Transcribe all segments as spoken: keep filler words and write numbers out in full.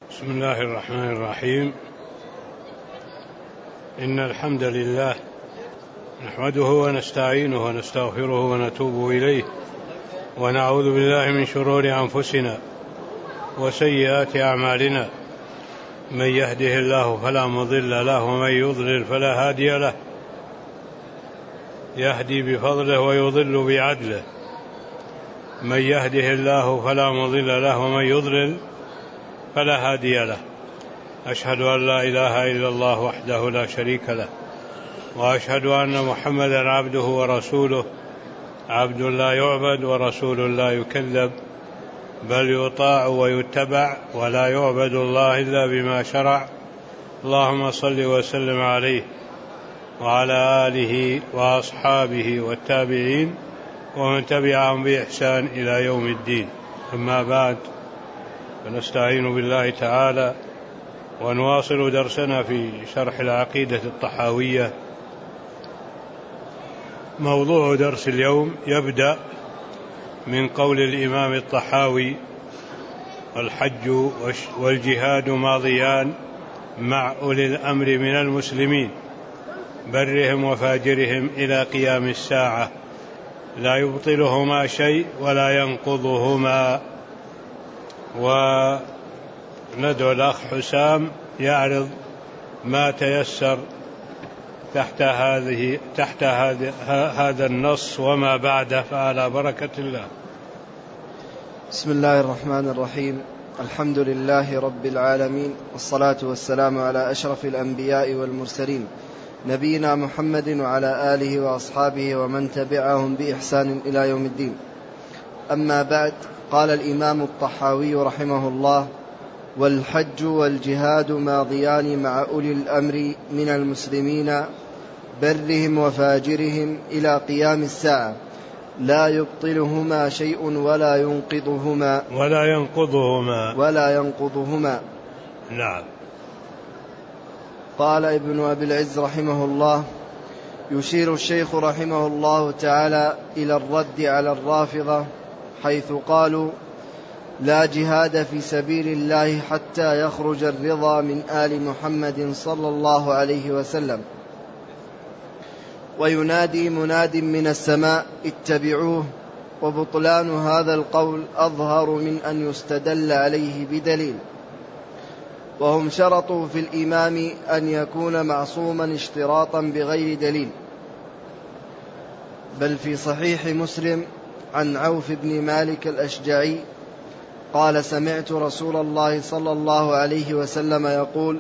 بسم الله الرحمن الرحيم. إن الحمد لله نحمده ونستعينه ونستغفره ونتوب إليه، ونعوذ بالله من شرور أنفسنا وسيئات أعمالنا. من يهده الله فلا مضل له، ومن يضلل فلا هادي له. يهدي بفضله ويضل بعدله. من يهده الله فلا مضل له، ومن يضلل فلا هادي له. أشهد أن لا إله إلا الله وحده لا شريك له، وأشهد أن محمدا عبده ورسوله، عبد لا يعبد ورسول لا يكذب، بل يطاع ويتبع، ولا يعبد الله إلا بما شرع. اللهم صل وسلم عليه وعلى آله وأصحابه والتابعين ومن تبعهم بإحسان إلى يوم الدين. أما بعد، فنستعين بالله تعالى ونواصل درسنا في شرح العقيدة الطحاوية. موضوع درس اليوم يبدأ من قول الإمام الطحاوي: الحج والجهاد ماضيان مع أولي الأمر من المسلمين، برهم وفاجرهم إلى قيام الساعة، لا يبطلهما شيء ولا ينقضهما. وندعو الأخ حسام يعرض ما تيسر تحت هذه تحت هذه هذا النص وما بعده، فعلى بركة الله. بسم الله الرحمن الرحيم. الحمد لله رب العالمين، والصلاة والسلام على أشرف الأنبياء والمرسلين، نبينا محمد وعلى آله وأصحابه ومن تبعهم بإحسان إلى يوم الدين. أما بعد، قال الإمام الطحاوي رحمه الله: والحج والجهاد ماضيان مع أولي الأمر من المسلمين، برهم وفاجرهم إلى قيام الساعة، لا يبطلهما شيء ولا ينقضهما ولا ينقضهما ولا ينقضهما نعم. قال ابن أبي العز رحمه الله: يشير الشيخ رحمه الله تعالى إلى الرد على الرافضة، حيث قالوا: لا جهاد في سبيل الله حتى يخرج الرضا من آل محمد صلى الله عليه وسلم. وينادي مناد من السماء: اتبعوه. وبطلان هذا القول أظهر من أن يستدل عليه بدليل. وهم شرطوا في الإمام أن يكون معصوما اشتراطا بغير دليل. بل في صحيح مسلم عن عوف بن مالك الأشجعي قال: سمعت رسول الله صلى الله عليه وسلم يقول: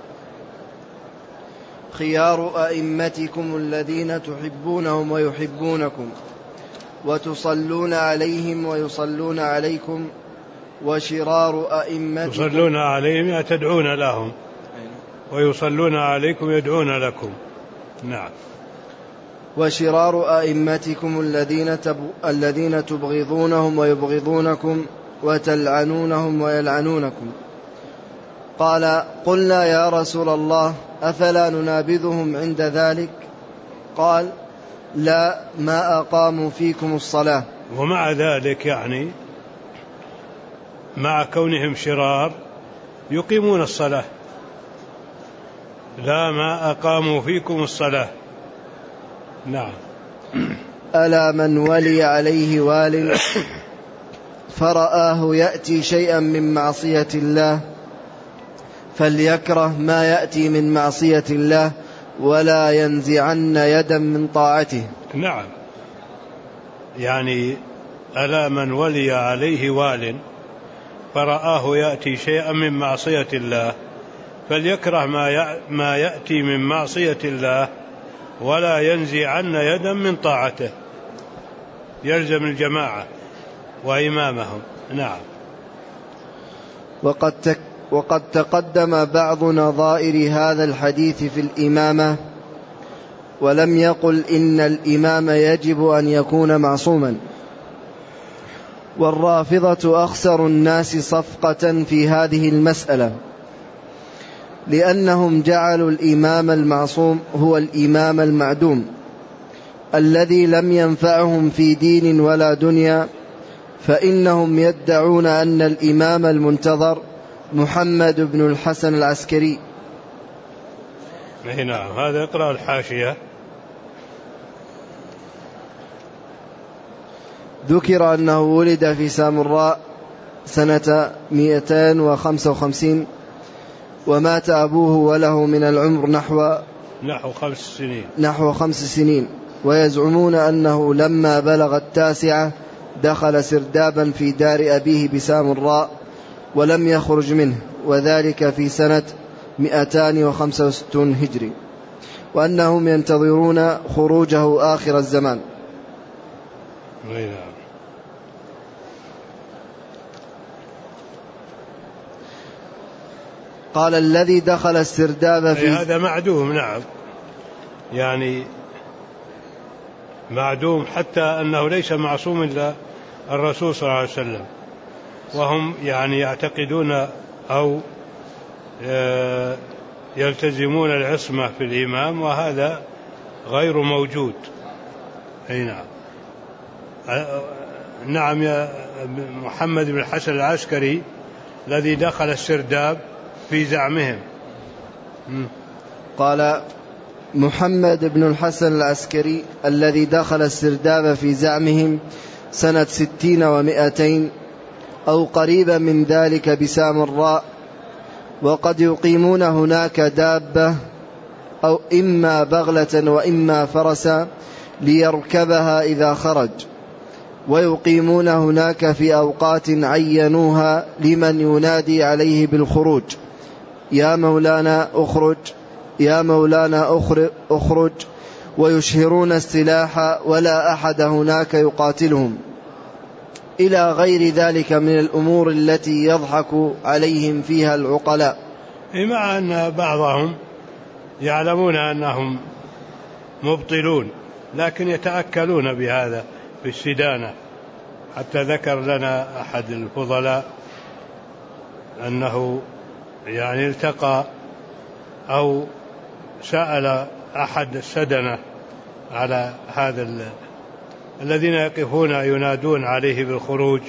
خيار أئمتكم الذين تحبونهم ويحبونكم، وتصلون عليهم ويصلون عليكم، وشرار أئمتكم تصلون عليهم تدعون لهم، ويصلون عليكم يدعون لكم. نعم. وشرار أئمتكم الذين, تب... الذين تبغضونهم ويبغضونكم، وتلعنونهم ويلعنونكم. قال: قلنا يا رسول الله، أفلا ننابذهم عند ذلك؟ قال: لا، ما أقاموا فيكم الصلاة. ومع ذلك يعني مع كونهم شرار يقيمون الصلاة. لا، ما أقاموا فيكم الصلاة. نعم. ألا من ولي عليه وال فرآه يأتي شيئا من معصية الله، فليكره ما يأتي من معصية الله، ولا ينزعن يدا من طاعته. نعم. يعني ألا من ولي عليه وال فرآه يأتي شيئا من معصية الله، فليكره ما يأتي من معصية الله، ولا ينزعن يدا من طاعته. يلزم الجماعة وإمامهم. نعم. وقد, تك وقد تقدم بعض نظائر هذا الحديث في الإمامة، ولم يقل إن الإمام يجب أن يكون معصوما. والرافضة أخسر الناس صفقة في هذه المسألة، لأنهم جعلوا الإمام المعصوم هو الإمام المعدوم الذي لم ينفعهم في دين ولا دنيا، فإنهم يدعون أن الإمام المنتظر محمد بن الحسن العسكري. نعم. هذا اقرأ الحاشية. ذكر أنه ولد في سامراء سنة مئتين وخمسة وخمسين، ومات أبوه وله من العمر نحو نحو خمس سنين نحو خمس سنين ويزعمون أنه لما بلغ التاسعة دخل سردابا في دار أبيه بسامراء ولم يخرج منه، وذلك في سنة مئتين وخمسة وستين هجري، وأنهم ينتظرون خروجه آخر الزمان. قال الذي دخل السرداب في هذا معدوم. نعم، يعني معدوم، حتى أنه ليس معصوم إلا الرسول صلى الله عليه وسلم، وهم يعني يعتقدون أو يلتزمون العصمة في الإمام، وهذا غير موجود. أي نعم. نعم. يا محمد بن الحسن العسكري الذي دخل السرداب في زعمهم. قال محمد بن الحسن العسكري الذي دخل السرداب في زعمهم سنة ستين ومائتين أو قريبا من ذلك بسامراء، وقد يقيمون هناك دابة أو إما بغلة وإما فرسا ليركبها إذا خرج، ويقيمون هناك في أوقات عينوها لمن ينادي عليه بالخروج: يا مولانا أخرج، يا مولانا أخرج، ويشهرون السلاح ولا أحد هناك يقاتلهم، إلى غير ذلك من الأمور التي يضحك عليهم فيها العقلاء. مع أن بعضهم يعلمون أنهم مبطلون، لكن يتأكلون بهذا في السدانة. حتى ذكر لنا أحد الفضلاء أنه يعني التقى أو سأل أحد السدنة على هذا ال... الذين يقفون ينادون عليه بالخروج،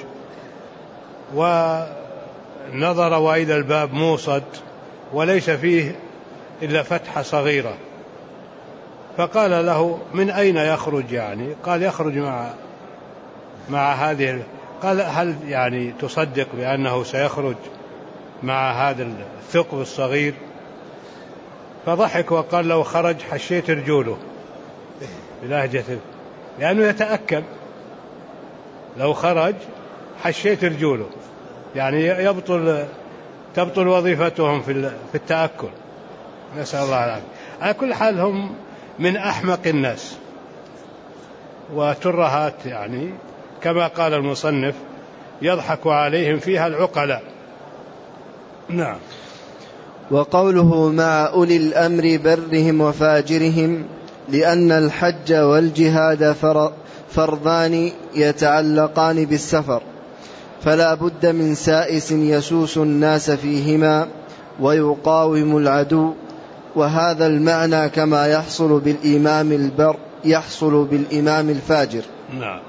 ونظر وإذا الباب موصد وليس فيه إلا فتحة صغيرة، فقال له: من أين يخرج؟ يعني قال: يخرج مع مع هذه. قال: هل يعني تصدق بأنه سيخرج مع هذا الثقب الصغير؟ فضحك وقال: لو خرج حشيت رجوله، بلهجته، لأنه يتأكد. لو خرج حشيت رجوله، يعني يبطل تبطل وظيفتهم في التأكل، نسأل الله العافية. على كل حال هم من أحمق الناس، وترهات يعني كما قال المصنف يضحك عليهم فيها العقلاء. نعم. وقوله مع أولي الأمر برهم وفاجرهم، لأن الحج والجهاد فرضان يتعلقان بالسفر، فلا بد من سائس يسوس الناس فيهما ويقاوم العدو، وهذا المعنى كما يحصل بالإمام البر يحصل بالإمام الفاجر. نعم.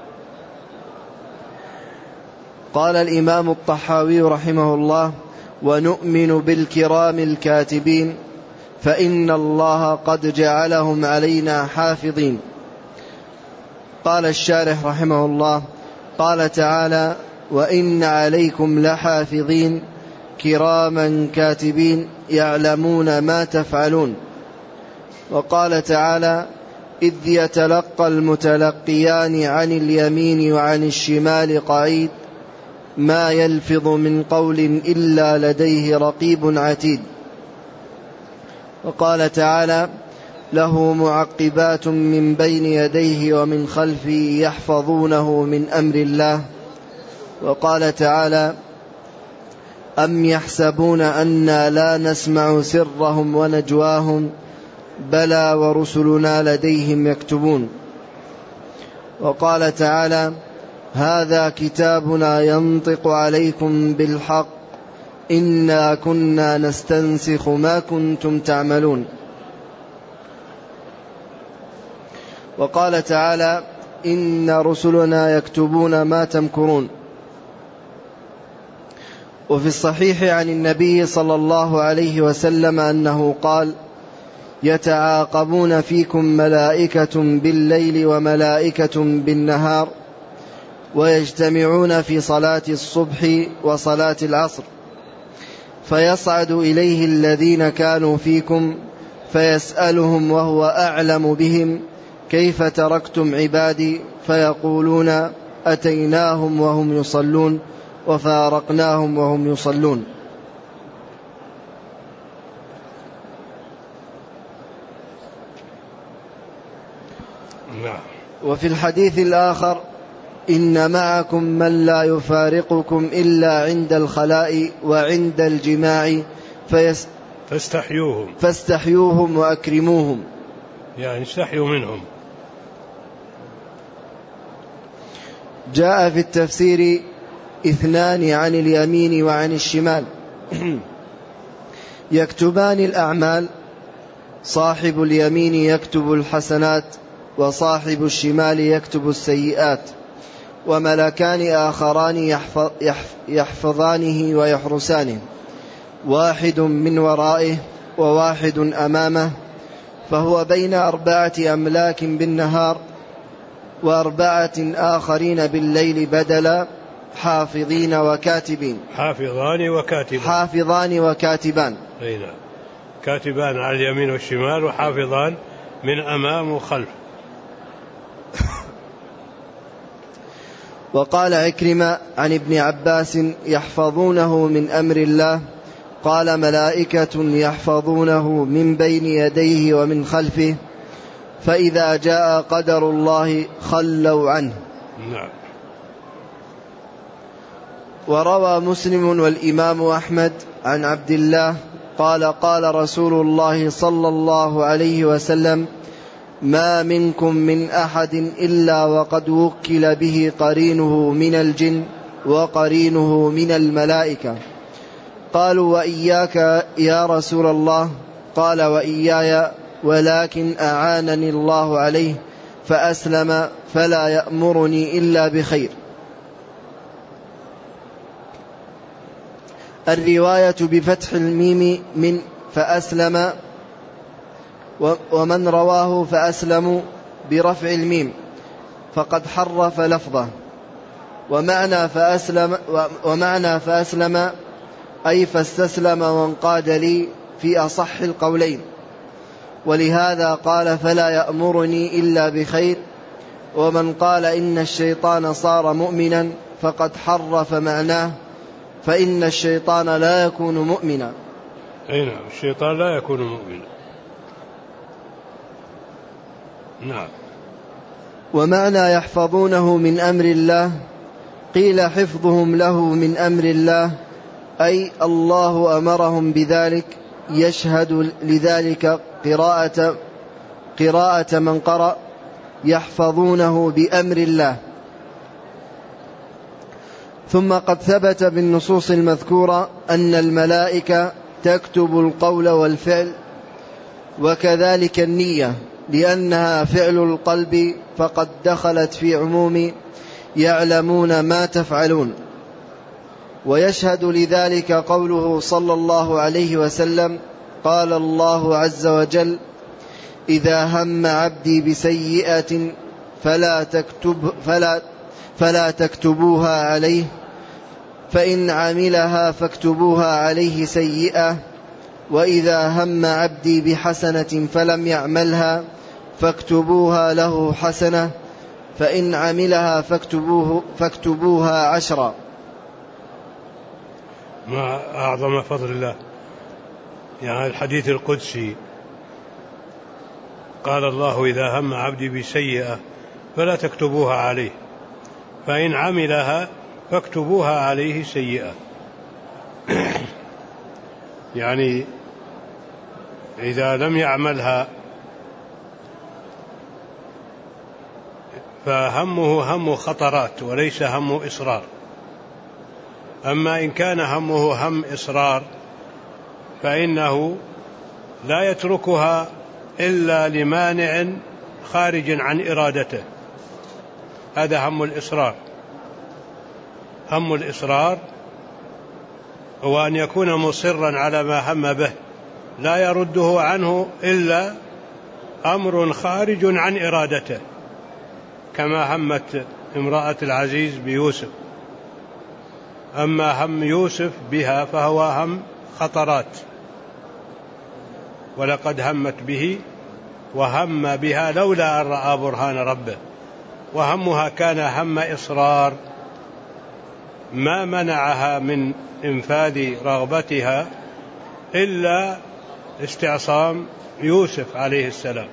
قال الإمام الطحاوي رحمه الله: ونؤمن بالكرام الكاتبين، فإن الله قد جعلهم علينا حافظين. قال الشارح رحمه الله: قال تعالى: وإن عليكم لحافظين كراما كاتبين يعلمون ما تفعلون. وقال تعالى: إذ يتلقى المتلقيان عن اليمين وعن الشمال قعيد ما يلفظ من قول إلا لديه رقيب عتيد. وقال تعالى: له معقبات من بين يديه ومن خلفه يحفظونه من أمر الله. وقال تعالى: أم يحسبون أنا لا نسمع سرهم ونجواهم بلى ورسلنا لديهم يكتبون. وقال تعالى: هذا كتابنا ينطق عليكم بالحق إنا كنا نستنسخ ما كنتم تعملون. وقال تعالى: إن رسلنا يكتبون ما تمكرون. وفي الصحيح عن النبي صلى الله عليه وسلم أنه قال: يتعاقبون فيكم ملائكة بالليل وملائكة بالنهار، ويجتمعون في صلاة الصبح وصلاة العصر، فيصعد إليه الذين كانوا فيكم فيسألهم وهو أعلم بهم: كيف تركتم عبادي؟ فيقولون: أتيناهم وهم يصلون وفارقناهم وهم يصلون. وفي الحديث الآخر: إن معكم من لا يفارقكم إلا عند الخلاء وعند الجماع فيس فاستحيوهم فاستحيوهم وأكرموهم، يعني استحيوا منهم. جاء في التفسير: اثنان عن اليمين وعن الشمال يكتبان الأعمال، صاحب اليمين يكتب الحسنات وصاحب الشمال يكتب السيئات، وملكان آخران يحفظانه ويحرسانه، واحد من ورائه وواحد أمامه، فهو بين أربعة أملاك بالنهار وأربعة آخرين بالليل بدلا، حافظين وكاتبين. حافظان وكاتبان حافظان وكاتبان أين؟ كاتبان على اليمين والشمال، وحافظان من أمام وخلف. وقال عكرمة عن ابن عباس: يحفظونه من أمر الله، قال: ملائكة يحفظونه من بين يديه ومن خلفه، فإذا جاء قدر الله خلوا عنه. نعم. وروى مسلم والإمام أحمد عن عبد الله قال: قال رسول الله صلى الله عليه وسلم: ما منكم من أحد إلا وقد وكل به قرينه من الجن وقرينه من الملائكة. قالوا: وإياك يا رسول الله؟ قال: وإياي، ولكن أعانني الله عليه فأسلم، فلا يأمرني إلا بخير. الرواية بفتح الميم من فأسلم، ومن رواه فأسلموا برفع الميم فقد حرف لفظه. ومعنى فأسلم, ومعنى فأسلم أي فاستسلم وانقاد لي في أصح القولين، ولهذا قال: فلا يأمرني إلا بخير. ومن قال إن الشيطان صار مؤمنا فقد حرف معناه، فإن الشيطان لا يكون مؤمنا. أي نعم، الشيطان لا يكون مؤمنا. نعم. ومعنى يحفظونه من أمر الله، قيل حفظهم له من أمر الله أي الله أمرهم بذلك، يشهد لذلك قراءة, قراءة من قرأ يحفظونه بأمر الله. ثم قد ثبت بالنصوص المذكورة أن الملائكة تكتب القول والفعل، وكذلك النية، لأنها فعل القلب، فقد دخلت في عموم يعلمون ما تفعلون. ويشهد لذلك قوله صلى الله عليه وسلم: قال الله عز وجل: إذا هم عبدي بسيئة فلا, تكتب فلا, فلا تكتبوها عليه، فإن عملها فاكتبوها عليه سيئة، وإذا هم عبدي بحسنة فلم يعملها فاكتبوها له حسنة، فإن عملها فاكتبوه فاكتبوها عشرا. ما أعظم فضل الله. يعني الحديث القدسي قال الله: إذا هم عبدي بسيئة فلا تكتبوها عليه، فإن عملها فاكتبوها عليه سيئة. يعني إذا لم يعملها فهمه هم خطرات وليس هم إصرار. أما إن كان همه هم إصرار فإنه لا يتركها إلا لمانع خارج عن إرادته. هذا هم الإصرار. هم الإصرار وأن يكون مصرا على ما هم به لا يرده عنه إلا أمر خارج عن إرادته، كما همت امرأة العزيز بيوسف. أما هم يوسف بها فهو هم خطرات، ولقد همت به وهم بها لولا أن رأى برهان ربه، وهمها كان هم إصرار ما منعها من إنفاذ رغبتها إلا استعصام يوسف عليه السلام.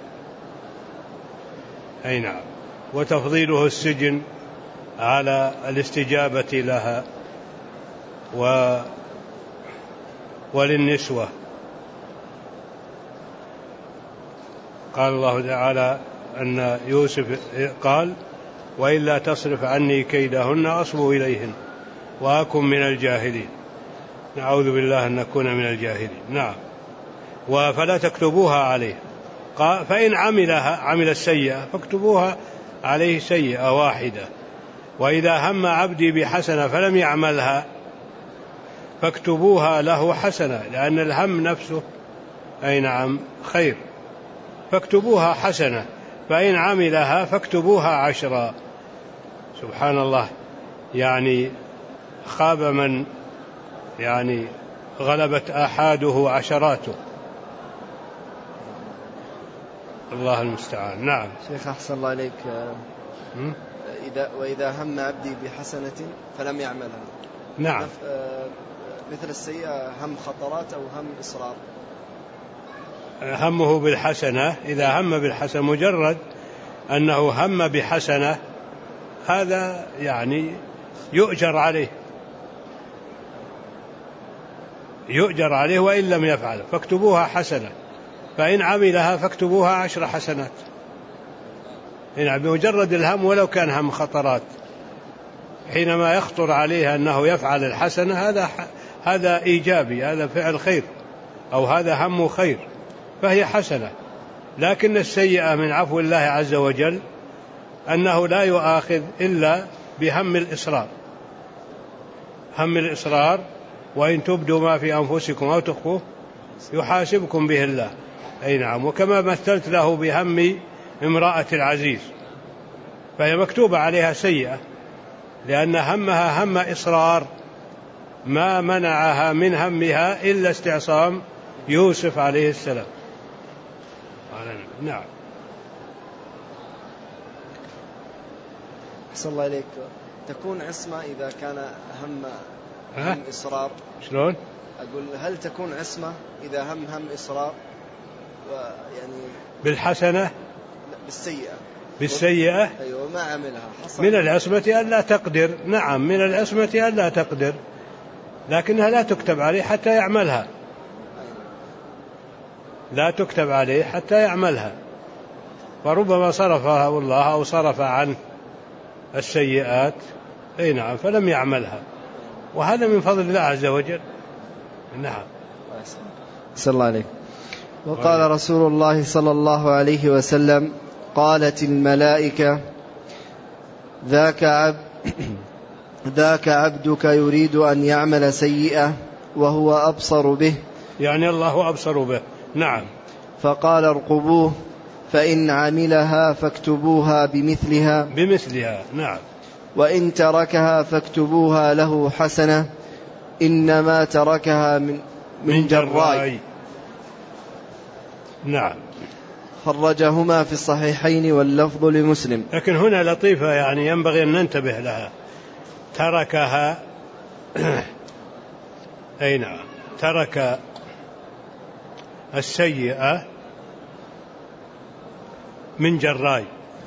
أي نعم. وتفضيله السجن على الاستجابة لها و وللنسوة. قال الله تعالى أن يوسف قال وإلا تصرف عني كيدهن أصب إليهن وأكن من الجاهلين. نعوذ بالله أن نكون من الجاهلين. نعم. فلا تكتبوها عليه، قال فإن عملها عمل السيئة فاكتبوها عليه سيئة واحدة، وإذا هم عبدي بحسنة فلم يعملها فاكتبوها له حسنة، لأن الهم نفسه أي نعم خير، فاكتبوها حسنة، فإن عملها فاكتبوها عشرا. سبحان الله، يعني خاب من يعني غلبت آحاده عشراته. الله المستعان. نعم. شيخ أحسن الله إليك. إذا وإذا هم عبدي بحسنة فلم يعملها. نعم. مثل السيئة هم خطرات أو هم إصرار؟ همه بالحسنة، إذا هم بالحسنة مجرد أنه هم بحسنة هذا يعني يؤجر عليه، يؤجر عليه وإن لم يفعل، فاكتبوها حسنة، فإن عملها فاكتبوها عشر حسنات. يعني بمجرد الهم ولو كان هم خطرات، حينما يخطر عليه أنه يفعل الحسنة هذا هذا إيجابي، هذا فعل خير أو هذا هم خير فهي حسنة. لكن السيئة من عفو الله عز وجل أنه لا يؤاخذ إلا بهم الإصرار، هم الإصرار وإن تبدوا ما في أنفسكم أو تخفوه يحاسبكم به الله. أي نعم. وكما مثلت له بهم امرأة العزيز فهي مكتوبة عليها سيئة، لأن همها هم إصرار ما منعها من همها إلا استعصام يوسف عليه السلام. نعم. أحسن الله إليك. تكون عصمة إذا كان هم هم إصرار؟ شلون؟ أقول هل تكون عصمة إذا هم هم إصرار يعني بالحسنة؟ لا بالسيئة. بالسيئة؟ أيوة ما عملها حصل. من العصمة ألا تقدر. نعم من العصمة ألا تقدر، لكنها لا تكتب عليه حتى يعملها، لا تكتب عليه حتى يعملها، فربما صرفها الله أو صرف عنه السيئات أي نعم فلم يعملها، وهذا من فضل الله عز وجل. نعم. صلى الله عليه. وقال رسول الله صلى الله عليه وسلم قالت الملائكة ذاك عبد ذاك عبدك يريد أن يعمل سيئة وهو أبصر به، يعني الله أبصر به. نعم. فقال ارقبوه فإن عملها فاكتبوها بمثلها بمثلها. نعم. وإن تركها فاكتبوها له حسنة إنما تركها من, من جراي. نعم. خرجهما في الصحيحين واللفظ لمسلم. لكن هنا لطيفة يعني ينبغي أن ننتبه لها. تركها أي نعم ترك السيئة من جراي،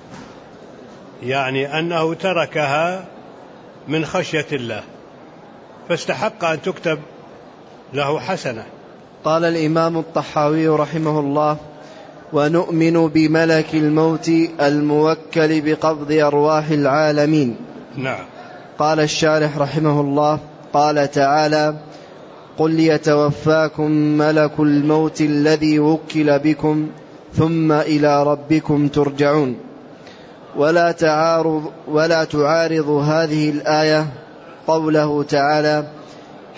يعني أنه تركها من خشية الله فاستحق أن تكتب له حسنة. قال الإمام الطحاوي رحمه الله ونؤمن بملك الموت الموكل بقبض أرواح العالمين. نعم. قال الشارح رحمه الله قال تعالى قل يتوفاكم ملك الموت الذي وكل بكم ثم إلى ربكم ترجعون. ولا تعارض ولا تعارض هذه الآية قوله تعالى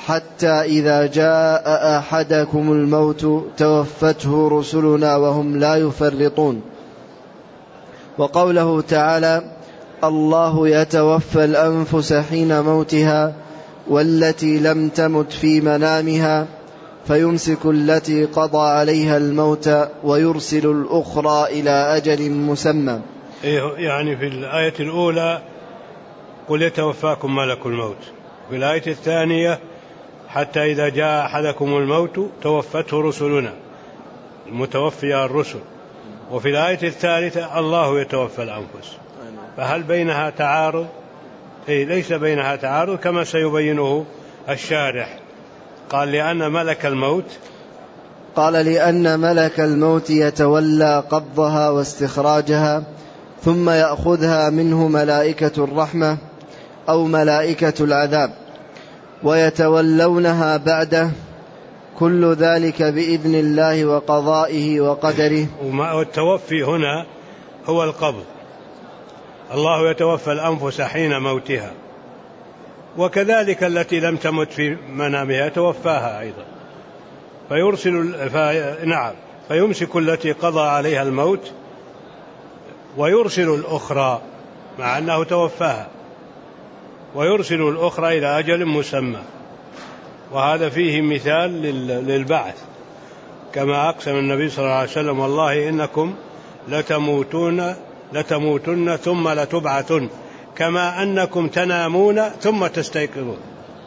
حتى إذا جاء أحدكم الموت توفته رسلنا وهم لا يفرطون. وقوله تعالى الله يتوفى الأنفس حين موتها والتي لم تمت في منامها فيمسك التي قضى عليها الموت ويرسل الأخرى إلى أجل مسمى. يعني في الآية الأولى قل يتوفاكم ملك الموت، في الآية الثانية حتى إذا جاء أحدكم الموت توفته رسلنا، المتوفي الرسل، وفي الآية الثالثة الله يتوفى الأنفس. فهل بينها تعارض؟ إيه ليس بينها تعارض كما سيبينه الشارح. قال لأن ملك الموت قال لأن ملك الموت يتولى قبضها واستخراجها ثم يأخذها منه ملائكة الرحمة أو ملائكة العذاب ويتولونها بعده، كل ذلك بإذن الله وقضائه وقدره. والتوفي هنا هو القبض، الله يتوفى الأنفس حين موتها، وكذلك التي لم تمت في منامها توفاها أيضا، فيرسل في... نعم فيمسك التي قضى عليها الموت ويرسل الأخرى مع أنه توفاها، ويرسل الأخرى إلى أجل مسمى. وهذا فيه مثال للبعث، كما أقسم النبي صلى الله عليه وسلم والله إنكم لتموتون لتموتن ثم لتبعثن كما أنكم تنامون ثم تستيقظون.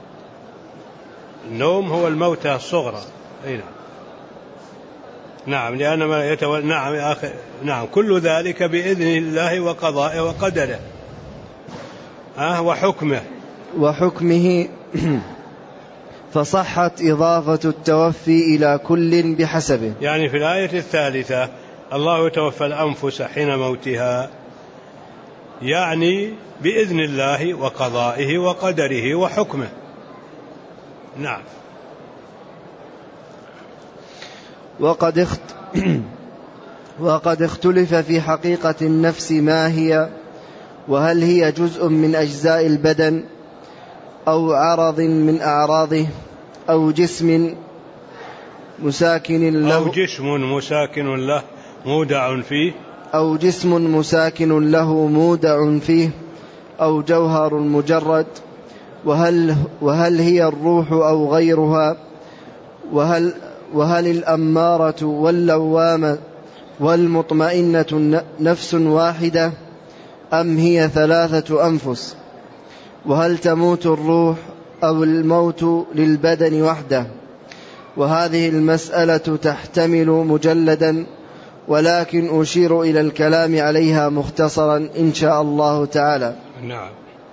النوم هو الموتى الصغرى. نعم نعم لأن ما يتول... نعم يا أخي نعم كل ذلك بإذن الله وقضائه وقدره أه وحكمه وحكمه فصحت إضافة التوفي إلى كل بحسبه. يعني في الآية الثالثة الله يتوفى الأنفس حين موتها، يعني بإذن الله وقضائه وقدره وحكمه. نعم. وقد اخت... وقد اختلف في حقيقة النفس ما هي، وهل هي جزء من أجزاء البدن أو عرض من أعراضه أو جسم مساكن له أو جسم مساكن له مودع فيه أو جسم مساكن له مودع فيه أو جوهر مجرد، وهل, وهل هي الروح أو غيرها، وهل, وهل الأمارة واللوامة والمطمئنة نفس واحدة أم هي ثلاثة أنفس، وهل تموت الروح أو الموت للبدن وحده. وهذه المسألة تحتمل مجلدا، ولكن أشير إلى الكلام عليها مختصرا إن شاء الله تعالى. نعم.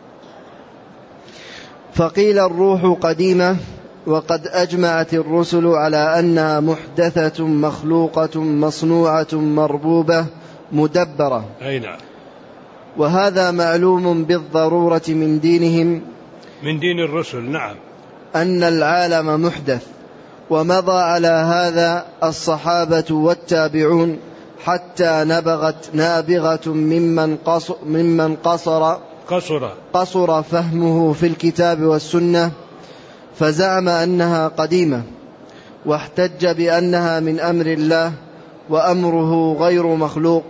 فقيل الروح قديمة، وقد أجمعت الرسل على أنها محدثة مخلوقة مصنوعة مربوبة مدبرة. أي نعم. وهذا معلوم بالضرورة من دينهم، من دين الرسل. نعم. أن العالم محدث، ومضى على هذا الصحابة والتابعون حتى نبغت نابغة ممن قصر, ممن قصر, قصر, قصر فهمه في الكتاب والسنة، فزعم أنها قديمة، واحتج بأنها من أمر الله وأمره غير مخلوق،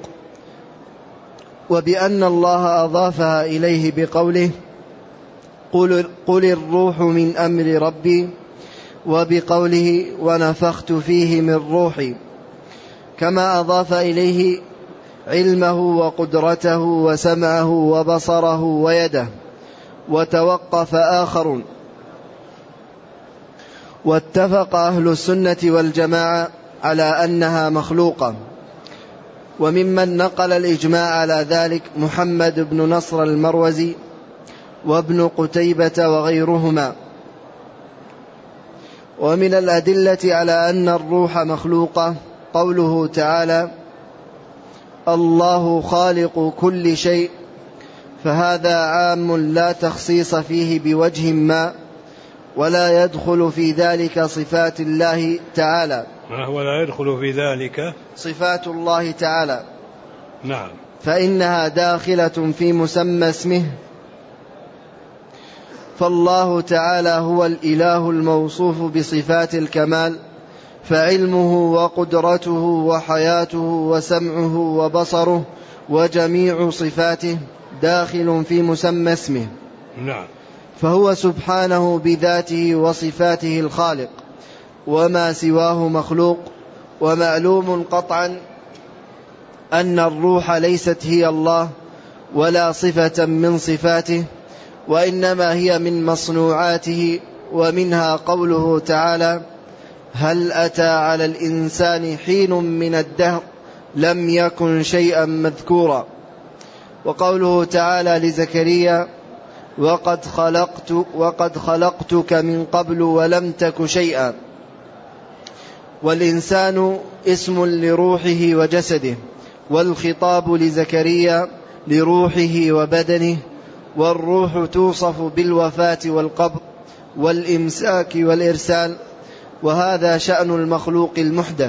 وبأن الله أضافها إليه بقوله قل, قل الروح من أمر ربي، وبقوله ونفخت فيه من روحي، كما أضاف إليه علمه وقدرته وسمعه وبصره ويده. وتوقف آخرون. واتفق أهل السنة والجماعة على أنها مخلوقة، وممن نقل الإجماع على ذلك محمد بن نصر المروزي وابن قتيبة وغيرهما. ومن الأدلة على أن الروح مخلوقة قوله تعالى الله خالق كل شيء، فهذا عام لا تخصيص فيه بوجه ما، ولا يدخل في ذلك صفات الله تعالى ولا يدخل في ذلك صفات الله تعالى. نعم. فإنها داخلة في مسمى اسمه، فالله تعالى هو الإله الموصوف بصفات الكمال، فعلمه وقدرته وحياته وسمعه وبصره وجميع صفاته داخل في مسمى اسمه. نعم. فهو سبحانه بذاته وصفاته الخالق، وما سواه مخلوق. ومعلوم قطعا أن الروح ليست هي الله ولا صفة من صفاته، وإنما هي من مصنوعاته. ومنها قوله تعالى: هل أتى على الإنسان حين من الدهر لم يكن شيئا مذكورا. وقوله تعالى لزكريا: وقد خلقت وقد خلقتك من قبل ولم تك شيئا. والإنسان اسم لروحه وجسده، والخطاب لزكريا لروحه وبدنه. والروح توصف بالوفاة والقبض والإمساك والإرسال، وهذا شأن المخلوق المحدث.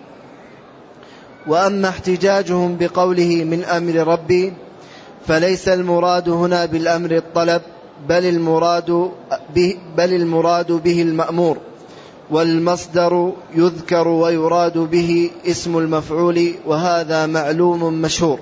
وأما احتجاجهم بقوله من أمر ربي، فليس المراد هنا بالأمر الطلب، بل المراد به, بل المراد به المأمور، والمصدر يذكر ويراد به اسم المفعول، وهذا معلوم مشهور.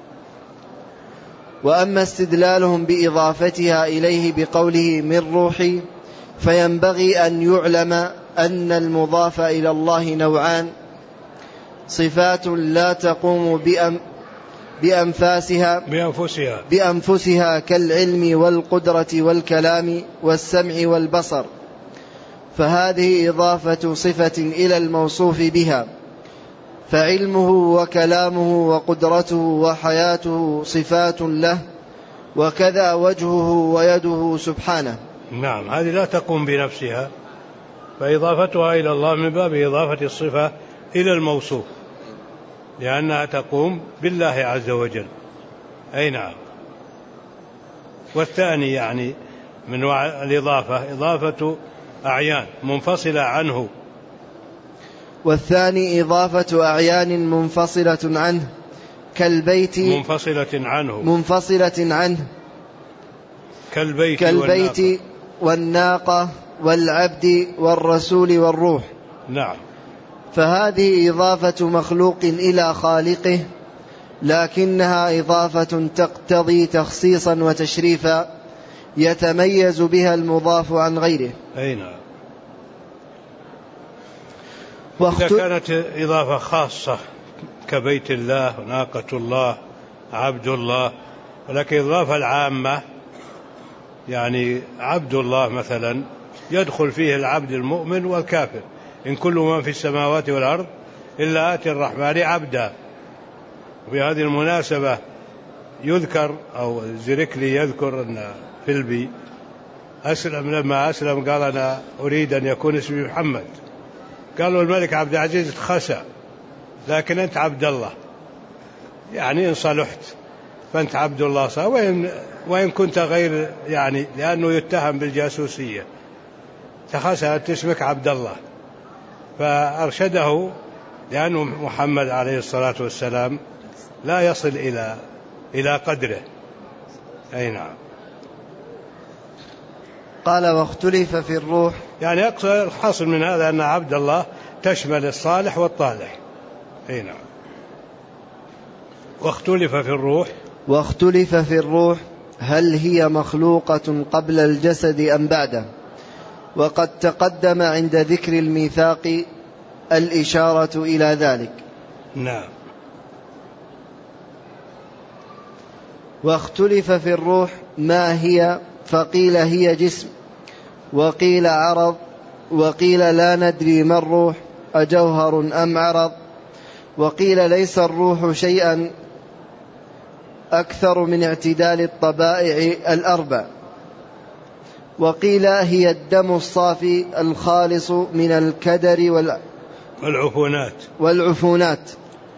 وأما استدلالهم بإضافتها إليه بقوله من روحي، فينبغي أن يعلم أن المضاف إلى الله نوعان: صفات لا تقوم بأم بأنفاسها بأنفسها بأنفسها كالعلم والقدرة والكلام والسمع والبصر، فهذه إضافة صفة إلى الموصوف بها، فعلمه وكلامه وقدرته وحياته صفات له، وكذا وجهه ويده سبحانه. نعم، هذه لا تقوم بنفسها، فإضافتها إلى الله من باب إضافة الصفة إلى الموصوف، لأنها تقوم بالله عز وجل. أي نعم. والثاني يعني من الإضافة إضافة أعيان منفصلة عنه. والثاني إضافة أعيان منفصلة عنه كالبيت منفصلة عنه منفصلة عنه كالبيت, كالبيت والناقة, والناقة والعبد والرسول والروح. نعم. فهذه إضافة مخلوق إلى خالقه، لكنها إضافة تقتضي تخصيصا وتشريفا يتميز بها المضاف عن غيره. أي نعم. واخت... إذا كانت إضافة خاصة كبيت الله وناقة الله عبد الله، ولكن إضافة العامة يعني عبد الله مثلا يدخل فيه العبد المؤمن والكافر، إن كل من في السماوات والأرض إلا آتي الرحمن عبدا. وفي هذه المناسبة يذكر أو زركلي يذكر أن فيلبي أسلم، لما أسلم قال أنا أريد أن يكون اسمي محمد، قالوا الملك عبد العزيز خسى، لكن أنت عبد الله، يعني إن صلحت فأنت عبد الله صار، وإن, وإن كنت غير، يعني لأنه يتهم بالجاسوسية، تخسى أنت اسمك عبد الله. فأرشده، لأنه محمد عليه الصلاة والسلام لا يصل إلى إلى قدره. أي نعم. قال واختلف في الروح، يعني الحاصل من هذا أن عبد الله تشمل الصالح والطالح. أي نعم. واختلف في الروح واختلف في الروح هل هي مخلوقة قبل الجسد أم بعده، وقد تقدم عند ذكر الميثاق الإشارة إلى ذلك. نعم. واختلف في الروح ما هي، فقيل هي جسم، وقيل عرض، وقيل لا ندري ما الروح أجوهر أم عرض، وقيل ليس الروح شيئا أكثر من اعتدال الطبائع الأربع، وقيل هي الدم الصافي الخالص من الكدر والعفونات والعفونات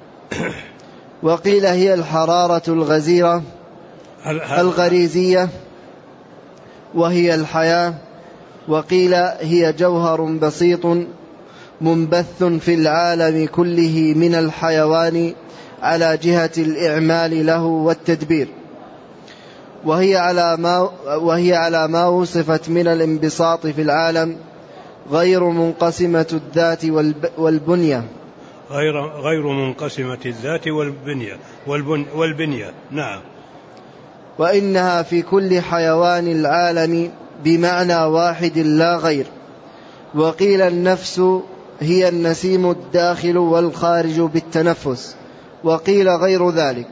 وقيل هي الحرارة الغزيرة الغريزية وهي الحياة، وقيل هي جوهر بسيط منبث في العالم كله من الحيوان على جهة الإعمال له والتدبير. وهي على ما, وهي على ما وصفت من الانبساط في العالم غير منقسمة الذات والبنية غير, غير منقسمة الذات والبنية, والبن والبنية نعم. وإنها في كل حيوان العالم بمعنى واحد لا غير. وقيل النفس هي النسيم الداخل والخارج بالتنفس، وقيل غير ذلك.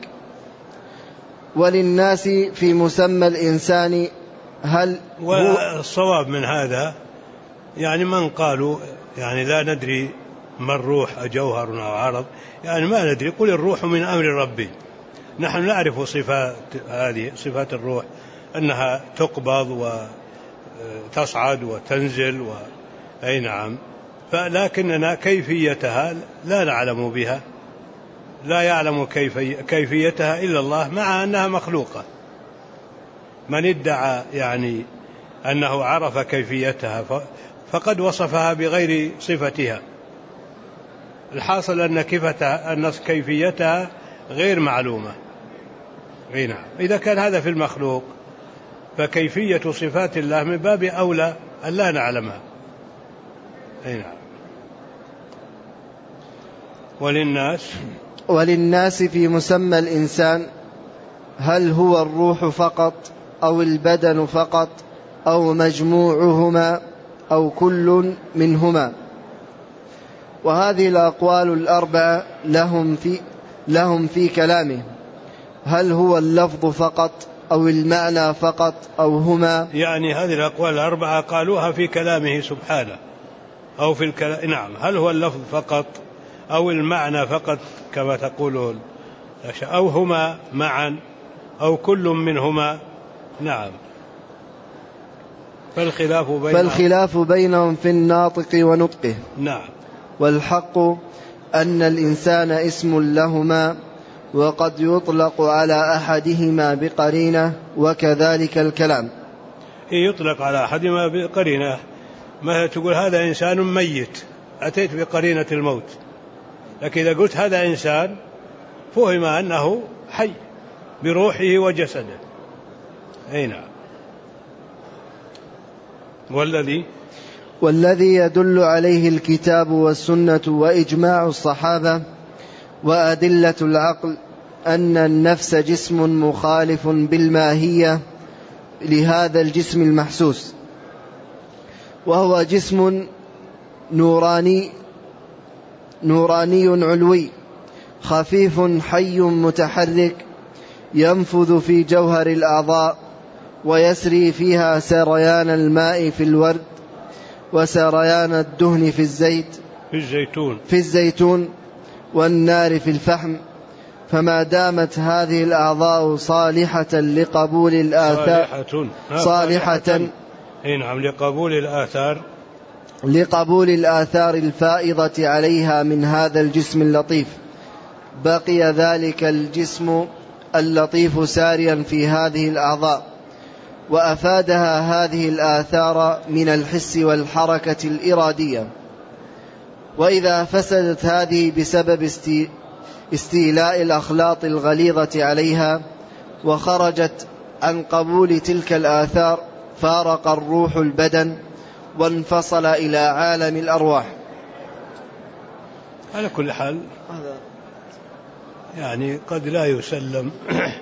وللناس في مسمى الإنسان هل والصواب من هذا يعني من قالوا يعني لا ندري ما الروح أجوهر أو عرض، يعني ما ندري، قل الروح من أمر ربي. نحن نعرف صفات هذه صفات الروح أنها تقبض وتصعد وتنزل و... أي نعم، فلكننا كيفيتها لا نعلم بها، لا يعلم كيف كيفيتها إلا الله، مع أنها مخلوقة. من ادعى يعني أنه عرف كيفيتها فقد وصفها بغير صفتها. الحاصل أن كيفتها أن كيفيتها غير معلومة. أي نعم، إذا كان هذا في المخلوق فكيفية صفات الله من باب أولى أن لا نعلمها. أي نعم. وللناس وللناس في مسمى الإنسان هل هو الروح فقط أو البدن فقط أو مجموعهما أو كل منهما. وهذه الأقوال الأربعة لهم في, لهم في كلامه هل هو اللفظ فقط أو المعنى فقط أو هما. يعني هذه الأقوال الأربعة قالوها في كلامه سبحانه أو في الكلام. نعم، هل هو اللفظ فقط أو المعنى فقط كما تقولون، أو هما معا أو كل منهما. نعم. فالخلاف بينهم, فالخلاف بينهم في الناطق ونطقه. نعم. والحق أن الإنسان اسم لهما، وقد يطلق على أحدهما بقرينة، وكذلك الكلام يطلق على أحدهما بقرينة. ما تقول هذا إنسان ميت أتيت بقرينة الموت، لكن إذا قلت هذا إنسان فهم أنه حي بروحه وجسده. أي نعم. والذي والذي يدل عليه الكتاب والسنة وإجماع الصحابة وأدلة العقل أن النفس جسم مخالف بالماهية لهذا الجسم المحسوس، وهو جسم نوراني نوراني علوي خفيف حي متحرك ينفذ في جوهر الأعضاء ويسري فيها سريان الماء في الورد وسريان الدهن في الزيت في الزيتون في الزيتون والنار في الفحم. فما دامت هذه الأعضاء صالحة لقبول الآثار صالحة, صالحة نعم لقبول الآثار لقبول الآثار الفائضة عليها من هذا الجسم اللطيف، بقي ذلك الجسم اللطيف ساريا في هذه الأعضاء، وأفادها هذه الآثار من الحس والحركة الإرادية. وإذا فسدت هذه بسبب استيلاء الأخلاط الغليظة عليها وخرجت عن قبول تلك الآثار فارق الروح البدن وانفصل إلى عالم الأرواح. على كل حال يعني قد لا يسلم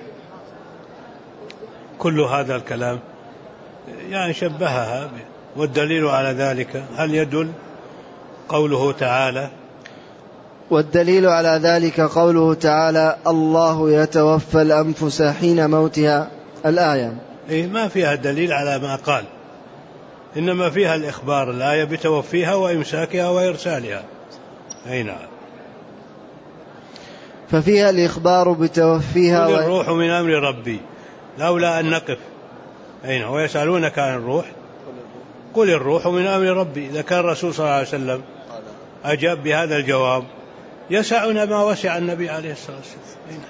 كل هذا الكلام، يعني شبهها. والدليل على ذلك هل يدل قوله تعالى والدليل على ذلك قوله تعالى الله يتوفى الأنفس حين موتها، الآية. إيه ما فيها دليل على ما قال، إنما فيها الإخبار الآية بتوفيها وإمساكها وإرسالها. أي نعم. ففيها الإخبار بتوفيها قل الروح من أمر ربي لولا أن نقف. أي نعم. ويسألونك عن الروح قل الروح من أمر ربي. إذا كان الرسول صلى الله عليه وسلم أجاب بهذا الجواب يسعنا ما وسع النبي عليه الصلاة والسلام.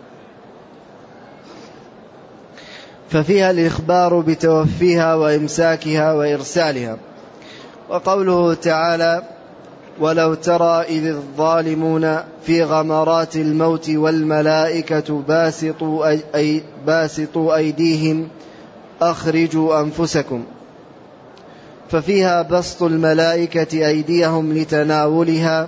ففيها الإخبار بتوفيها وإمساكها وإرسالها. وقوله تعالى ولو ترى إذ الظالمون في غمرات الموت والملائكة باسطوا, أي باسطوا أيديهم أخرجوا أنفسكم. ففيها بسط الملائكة أيديهم لتناولها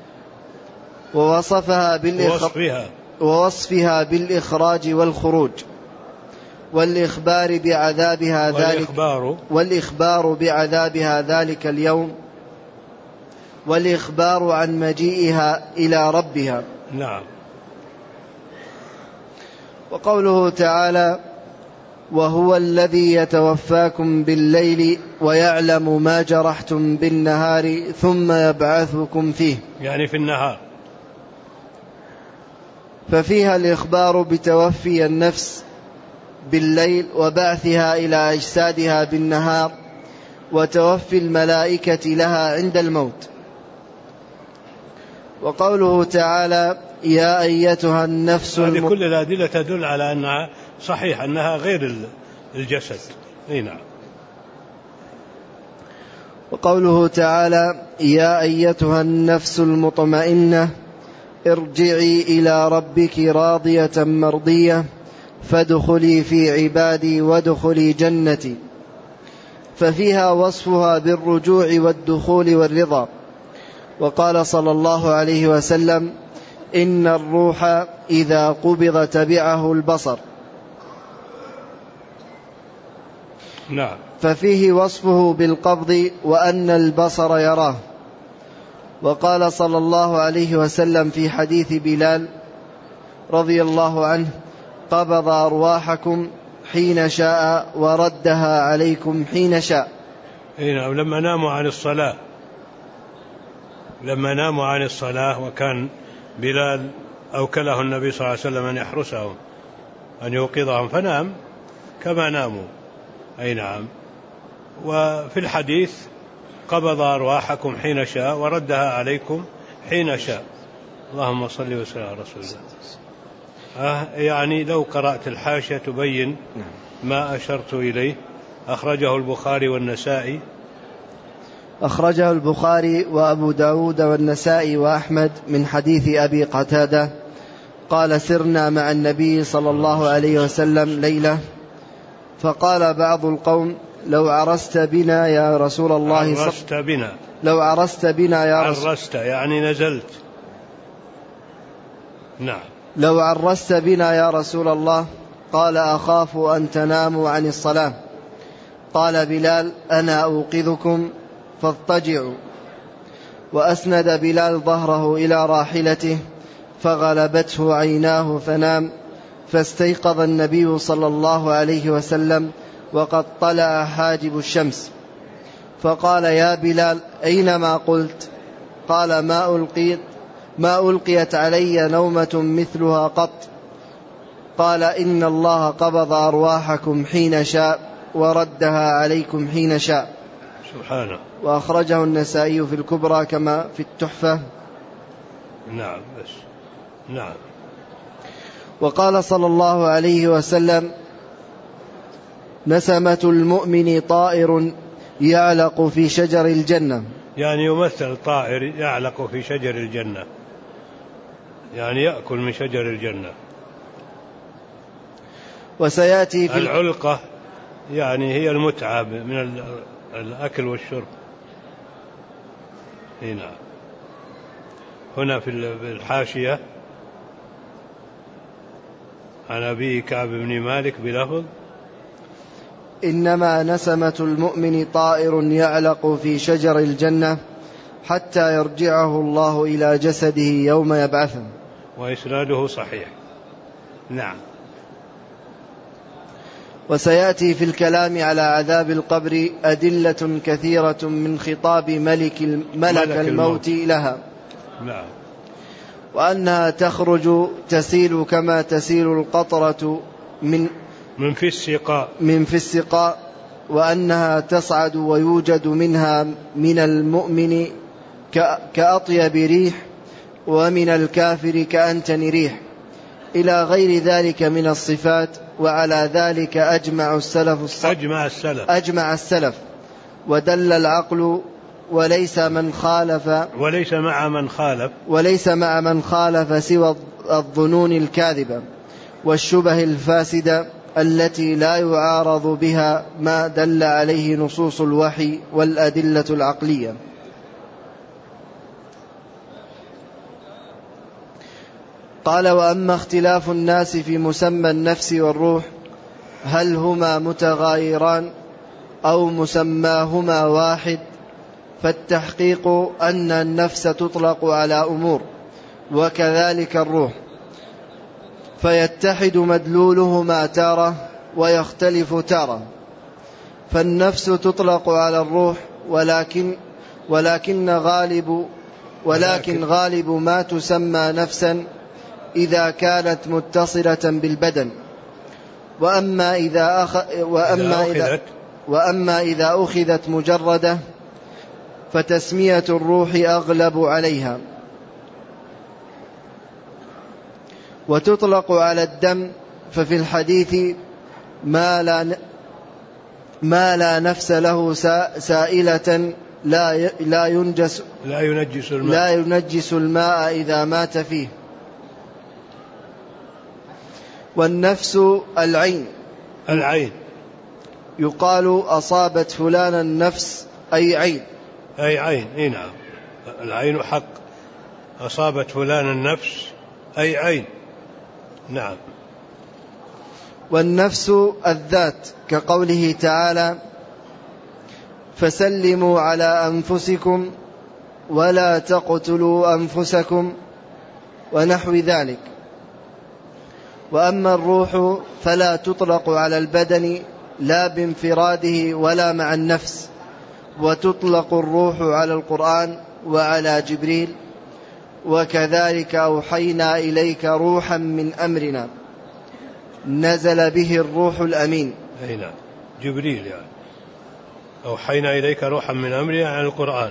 ووصفها بالإخراج, ووصفها بالإخراج والخروج والإخبار بعذابها ذلك والإخبار بعذابها ذلك اليوم والإخبار عن مجيئها إلى ربها. نعم. وقوله تعالى وهو الذي يتوفاكم بالليل ويعلم ما جرحتم بالنهار ثم يبعثكم فيه، يعني في النهار. ففيها الإخبار بتوفي النفس بالليل وبعثها إلى أجسادها بالنهار وتوفي الملائكة لها عند الموت. وقوله تعالى يا أيتها النفس هذه الم... كل الأدلة تدل على أنها صحيح أنها غير الجسد. نعم. وقوله تعالى يا أيتها النفس المطمئنة ارجعي إلى ربك راضية مرضية فادخلي في عبادي وادخلي جنتي، ففيها وصفها بالرجوع والدخول والرضا. وقال صلى الله عليه وسلم إن الروح إذا قبض تبعه البصر. نعم. ففيه وصفه بالقبض وأن البصر يراه. وقال صلى الله عليه وسلم في حديث بلال رضي الله عنه قبض أرواحكم حين شاء وردها عليكم حين شاء. نعم. لما ناموا عن الصلاة لما ناموا عن الصلاة وكان بلال أوكله النبي صلى الله عليه وسلم أن يحرسهم أن يوقظهم فنام كما ناموا. أي نعم. وفي الحديث قبض أرواحكم حين شاء وردها عليكم حين شاء. اللهم صل وسلم على رسول الله. آه يعني لو قرأت الحاشية تبين ما أشرت إليه. أخرجه البخاري والنسائي. أخرجه البخاري وأبو داود والنسائي وأحمد من حديث أبي قتادة قال سرنا مع النبي صلى الله عليه وسلم ليلة فقال بعض القوم لو عرست بنا يا رسول الله عرست بنا لو عرست بنا يا رسول عرست يعني نزلت. نعم. لو عرست بنا يا رسول الله قال أخاف أن تناموا عن الصلاة. قال بلال أنا أوقظكم فاضطجعوا. وأسند بلال ظهره إلى راحلته فغلبته عيناه فنام فاستيقظ النبي صلى الله عليه وسلم وقد طلع حاجب الشمس فقال يا بلال أينما قلت؟ قال ما ألقيت ما ألقيت علي نومة مثلها قط. قال إن الله قبض أرواحكم حين شاء وردها عليكم حين شاء. سبحانه. وأخرجه النسائي في الكبرى كما في التحفة. نعم. بس. نعم. وقال صلى الله عليه وسلم نسمة المؤمن طائر يعلق في شجر الجنة، يعني يمثل طائر يعلق في شجر الجنة، يعني يأكل من شجر الجنة. وسيأتي في العلقة يعني هي المتعة من الأكل والشرب. هنا هنا في الحاشية عن أبي كعب بن مالك بلفظ إنما نسمة المؤمن طائر يعلق في شجر الجنة حتى يرجعه الله إلى جسده يوم يبعثه. وإسناده صحيح. نعم. وسيأتي في الكلام على عذاب القبر أدلة كثيرة من خطاب ملك ملك, ملك الموت لها. نعم. وأنها تخرج تسيل كما تسيل القطرة من من في السقاء من في السقاء وأنها تصعد ويوجد منها من المؤمن كأطيب ريح ومن الكافر كأنتن ريح إلى غير ذلك من الصفات. وعلى ذلك أجمع السلف أجمع السلف أجمع السلف ودل العقل وليس من خالف وليس مع من خالف وليس مع من خالف سوى الظنون الكاذبة والشبه الفاسدة التي لا يعارض بها ما دل عليه نصوص الوحي والأدلة العقلية. قال: وأما اختلاف الناس في مسمى النفس والروح هل هما متغايران أو مسماهما واحد، فالتحقيق أن النفس تطلق على أمور وكذلك الروح، فيتحد مدلولهما تارة ويختلف تارة. فالنفس تطلق على الروح ولكن ولكن غالب ولكن غالب ما تسمى نفسا إذا كانت متصلة بالبدن. وأما إذا أخ... وأما إذا وأما إذا أخذت مجردة فتسمية الروح أغلب عليها. وتطلق على الدم، ففي الحديث ما لا ما لا نفس له سائلة لا لا ينجس لا ينجس الماء لا ينجس الماء إذا مات فيه. والنفس العين العين يقال أصابت فلانا النفس أي عين أي عين إيه نعم، العين حق، أصابت فلان النفس أي عين نعم. والنفس الذات كقوله تعالى: فسلموا على أنفسكم ولا تقتلوا أنفسكم ونحو ذلك. وأما الروح فلا تطلق على البدن لا بانفراده ولا مع النفس، وتطلق الروح على القرآن وعلى جبريل. وكذلك أوحينا إليك روحا من أمرنا نزل به الروح الأمين. هنا جبريل يعني أوحينا إليك روحا من أمرنا عن القرآن.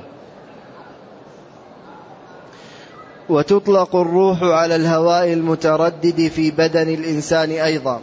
وتطلق الروح على الهواء المتردد في بدن الإنسان أيضا.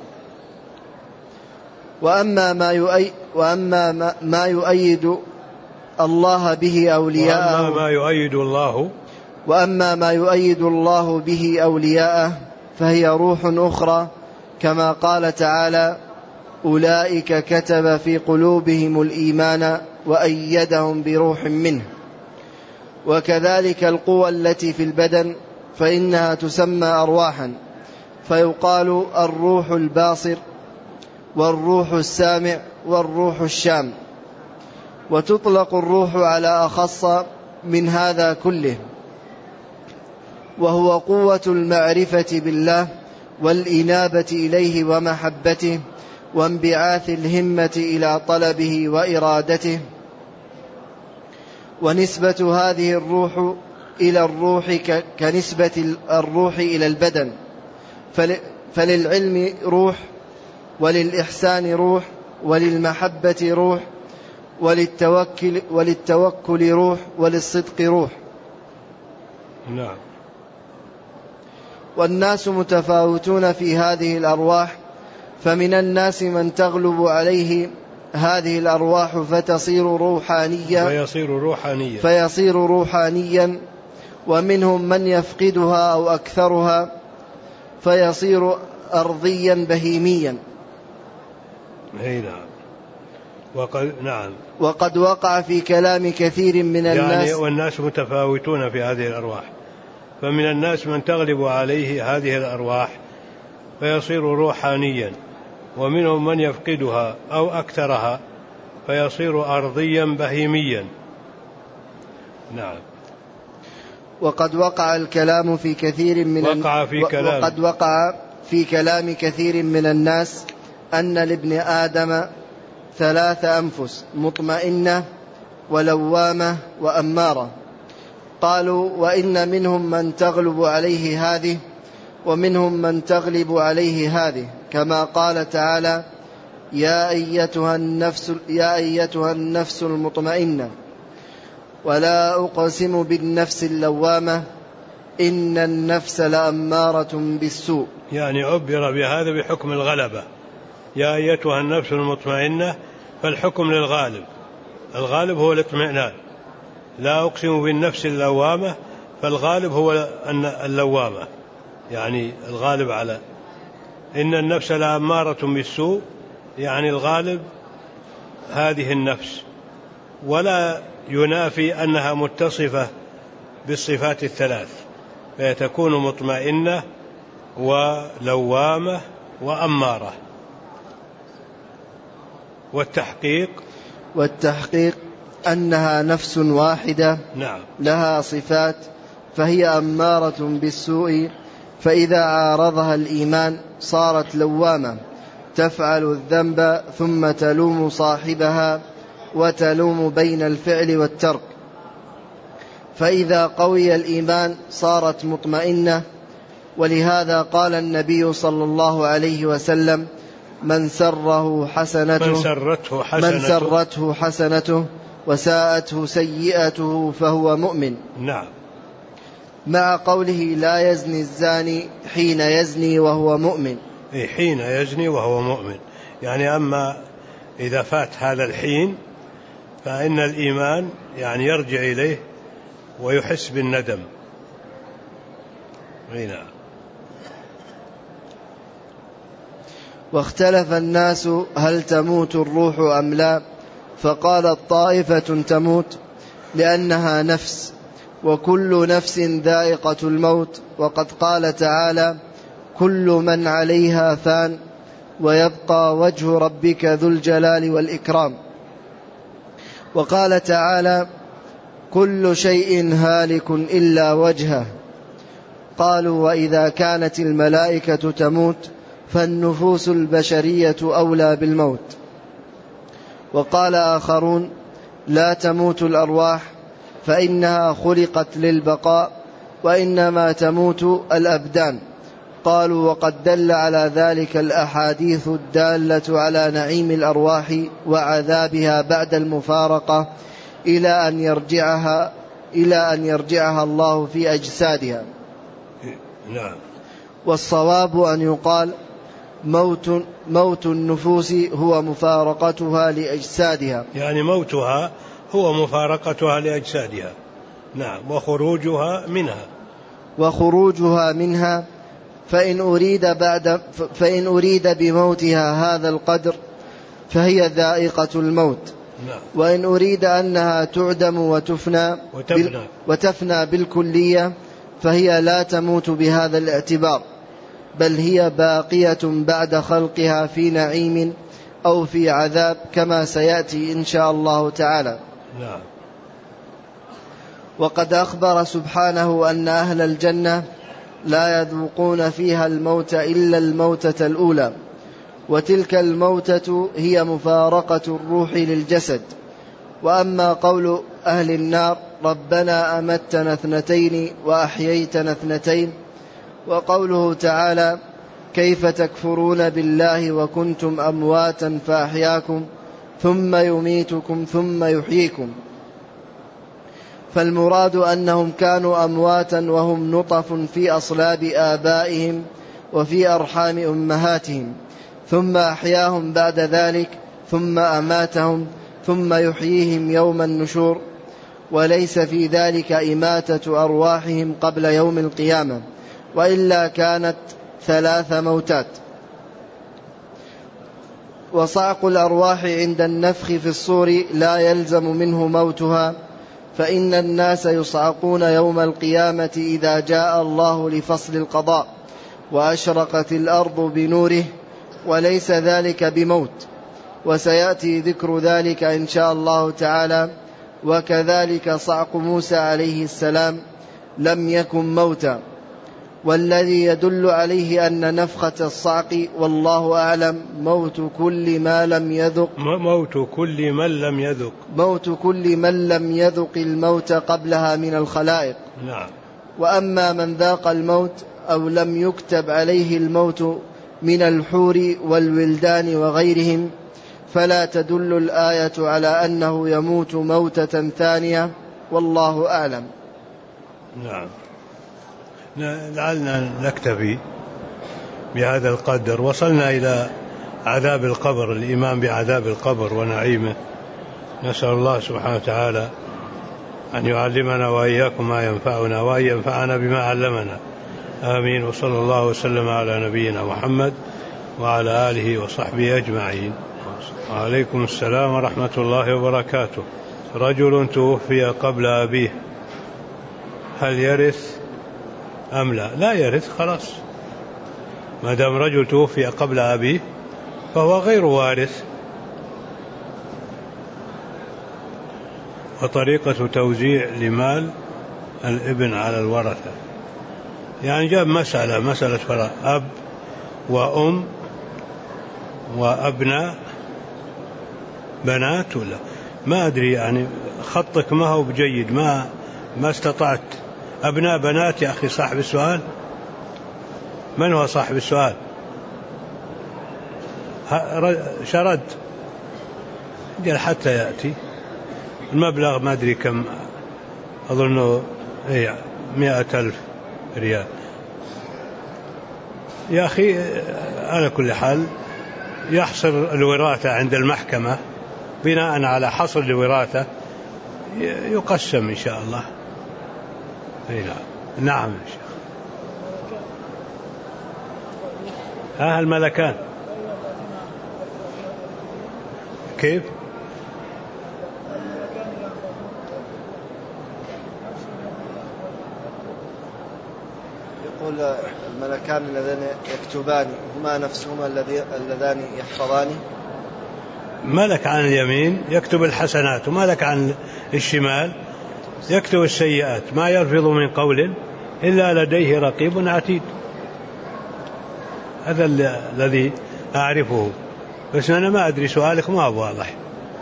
وأما ما يؤيد, وأما ما يؤيد الله به أولياءه وأما ما يؤيد الله وأما ما يؤيد الله به أولياءه فهي روح أخرى، كما قال تعالى: أولئك كتب في قلوبهم الإيمان وأيدهم بروح منه. وكذلك القوى التي في البدن فإنها تسمى أرواحا، فيقال الروح الباصر والروح السامع والروح الشام. وتطلق الروح على أخص من هذا كله، وهو قوة المعرفة بالله والإنابة إليه ومحبته وانبعاث الهمة إلى طلبه وإرادته. ونسبة هذه الروح إلى الروح كنسبة الروح إلى البدن، فللعلم روح، وللإحسان روح، وللمحبة روح، وللتوكل, وللتوكل روح، وللصدق روح. نعم. والناس متفاوتون في هذه الأرواح، فمن الناس من تغلب عليه هذه الأرواح فتصير روحانية فيصير روحانيا فيصير روحانيا ومنهم من يفقدها أو أكثرها فيصير أرضيا بهيميا. نعم. وقد نعم وقد وقع في كلام كثير من الناس يعني والناس متفاوتون في هذه الأرواح، فمن الناس من تغلب عليه هذه الأرواح فيصير روحانيا، ومنهم من يفقدها أو أكثرها فيصير أرضيا بهيميا. نعم. وقد وقع الكلام في كثير من وقع في كلام وقد وقع في كلام كثير من الناس أن لابن آدم ثلاث أنفس: مطمئنة ولوامة وأمارة. قالوا: وإن منهم من تغلب عليه هذه ومنهم من تغلب عليه هذه، كما قال تعالى: يا أيتها النفس, يا أيتها النفس المطمئنة. ولا أقسم بالنفس اللوامة إن النفس لأمارة بالسوء. يعني عبر بهذا بحكم الغلبة، يا أيتها النفس المطمئنة، فالحكم للغالب، الغالب هو الاطمئنان، لا أقسم بالنفس اللوامة، فالغالب هو أن اللوامة، يعني الغالب على إن النفس لأمارة بالسوء، يعني الغالب هذه النفس، ولا ينافي أنها متصفة بالصفات الثلاث، فتكون مطمئنة ولوامة وأمارة. والتحقيق والتحقيق أنها نفس واحدة نعم لها صفات، فهي أمارة بالسوء، فإذا عارضها الإيمان صارت لوامة تفعل الذنب ثم تلوم صاحبها وتلوم بين الفعل والترك، فإذا قوي الإيمان صارت مطمئنة. ولهذا قال النبي صلى الله عليه وسلم: من سره حسنته من سرته حسنته, من سرته حسنته وساءته سيئته فهو مؤمن. نعم. مع قوله: لا يزني الزاني حين يزني وهو مؤمن. حين يزني وهو مؤمن، يعني أما إذا فات هذا الحين فإن الإيمان يعني يرجع إليه ويحس بالندم. نعم. واختلف الناس هل تموت الروح أم لا، فقالت طائفة تموت لأنها نفس، وكل نفس ذائقة الموت، وقد قال تعالى: كل من عليها فان ويبقى وجه ربك ذو الجلال والإكرام. وقال تعالى: كل شيء هالك إلا وجهه. قالوا: وإذا كانت الملائكة تموت فالنفوس البشرية أولى بالموت. وقال آخرون: لا تموت الأرواح فإنها خلقت للبقاء، وإنما تموت الأبدان. قالوا: وقد دل على ذلك الأحاديث الدالة على نعيم الأرواح وعذابها بعد المفارقة إلى أن يرجعها إلى أن يرجعها الله في أجسادها. نعم. والصواب أن يقال: موت موت النفوس هو مفارقتها لأجسادها، يعني موتها هو مفارقتها لأجسادها. نعم. وخروجها منها وخروجها منها فإن أريد بعد فإن أريد بموتها هذا القدر فهي ذائقة الموت. نعم. وإن أريد أنها تعدم وتفنى وتفنى, وتفنى بالكلية فهي لا تموت بهذا الاعتبار، بل هي باقية بعد خلقها في نعيم أو في عذاب، كما سيأتي إن شاء الله تعالى. نعم. وقد أخبر سبحانه أن أهل الجنة لا يذوقون فيها الموت إلا الموتة الأولى، وتلك الموتة هي مفارقة الروح للجسد. وأما قول أهل النار: ربنا أمتنا اثنتين وأحييتنا اثنتين، وقوله تعالى: كيف تكفرون بالله وكنتم أمواتا فأحياكم ثم يميتكم ثم يحييكم، فالمراد أنهم كانوا أمواتا وهم نطف في أصلاب آبائهم وفي أرحام أمهاتهم، ثم أحياهم بعد ذلك، ثم أماتهم، ثم يحييهم يوم النشور، وليس في ذلك إماتة أرواحهم قبل يوم القيامة، وإلا كانت ثلاث موتات. وصعق الأرواح عند النفخ في الصور لا يلزم منه موتها، فإن الناس يصعقون يوم القيامة إذا جاء الله لفصل القضاء وأشرقت الأرض بنوره، وليس ذلك بموت، وسيأتي ذكر ذلك إن شاء الله تعالى. وكذلك صعق موسى عليه السلام لم يكن موتا، والذي يدل عليه أن نفخة الصعق والله أعلم موت كل ما لم يذق موت كل من لم يذق موت كل من لم يذق الموت قبلها من الخلائق. نعم. وأما من ذاق الموت أو لم يكتب عليه الموت من الحور والولدان وغيرهم فلا تدل الآية على أنه يموت موتة ثانية، والله أعلم. نعم. لعلنا نكتفي بهذا القدر. وصلنا إلى عذاب القبر، الإيمان بعذاب القبر ونعيمه. نسأل الله سبحانه وتعالى أن يعلمنا وإياكم ما ينفعنا وأن ينفعنا بما علمنا، آمين. وصلى الله وسلم على نبينا محمد وعلى آله وصحبه أجمعين. وعليكم السلام ورحمة الله وبركاته. رجل توفي قبل أبيه، هل يرث أم لا؟ لا يرث، خلاص، ما دام رجل توفي قبل أبيه فهو غير وارث. وطريقة توزيع لمال الابن على الورثة، يعني جاب مسألة مسألة فراغ، أب وأم وأبناء بنات، ولا ما أدري، يعني خطك ما هو بجيد، ما ما استطعت. أبناء بنات يا أخي صاحب السؤال، من هو صاحب السؤال؟ شرد قال حتى يأتي. المبلغ ما أدري كم، أظنه إيه مئة ألف ريال. يا أخي على كل حال يحصر الوراثة عند المحكمة، بناء على حصر الوراثة يقسم إن شاء الله. نعم إن شاء الله. ها الملكان كيف؟ يقول الملكان اللذان يكتبان هما نفسهما اللذان يحفظان. ملك عن اليمين يكتب الحسنات، وملك عن الشمال يكتب السيئات، ما يلفظ من قول إلا لديه رقيب عتيد. هذا الذي أعرفه، بس أنا ما أدري، سؤالك ما هو واضح.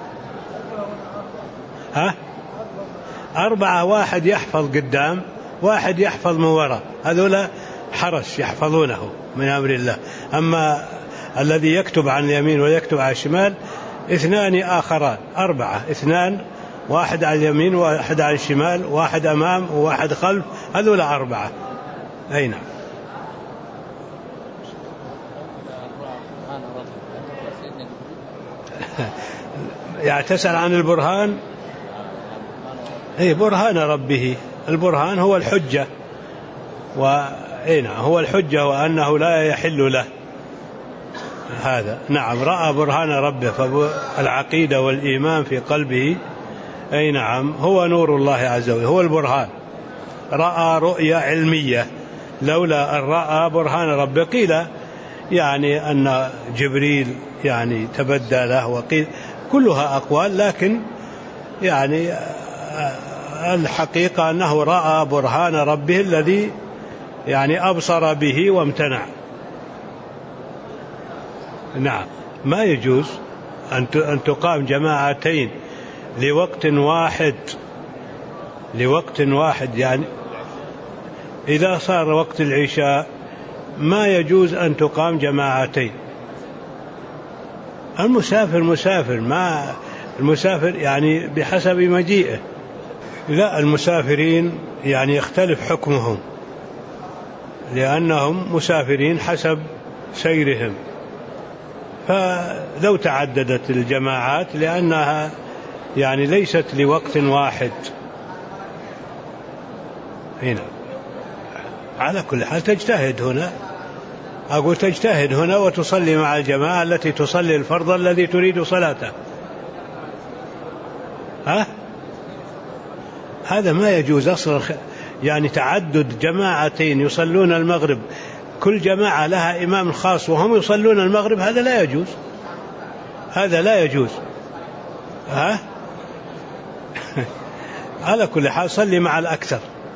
ها؟ أربعة، واحد يحفظ قدام، واحد يحفظ من وراء، هذولا حرس يحفظونه من أمر الله. أما الذي يكتب عن اليمين ويكتب على الشمال اثنان آخران، أربعة، اثنان، واحد على اليمين وواحد على الشمال، واحد أمام وواحد خلف، هذولا أربعة. أي نعم. يعني تسأل عن البرهان؟ اي برهان ربه، البرهان هو الحجة، وإينا هو الحجة وأنه لا يحل له هذا. نعم، رأى برهان ربه، فالعقيدة والإيمان في قلبه أي نعم هو نور الله عز وجل، هو البرهان. رأى رؤية علمية، لولا أن رأى برهان ربه قيل يعني أن جبريل يعني تبدى له، وقيل كلها أقوال، لكن يعني الحقيقة أنه رأى برهان ربه الذي يعني أبصر به وامتنع. نعم، ما يجوز أن تقام جماعتين لوقت واحد، لوقت واحد، يعني إذا صار وقت العشاء ما يجوز أن تقام جماعتين. المسافر مسافر، ما المسافر يعني بحسب مجيئه، لا، المسافرين يعني يختلف حكمهم لأنهم مسافرين حسب سيرهم، فلو تعددت الجماعات لأنها يعني ليست لوقت واحد. هنا على كل حال تجتهد هنا، أقول تجتهد هنا وتصلي مع الجماعة التي تصلي الفرض الذي تريد صلاته. ها؟ هذا ما يجوز أصلا، يعني تعدد جماعتين يصلون المغرب، كل جماعة لها إمام خاص وهم يصلون المغرب، هذا لا يجوز، هذا لا يجوز. ها؟ على كل حال صلي مع الأكثر،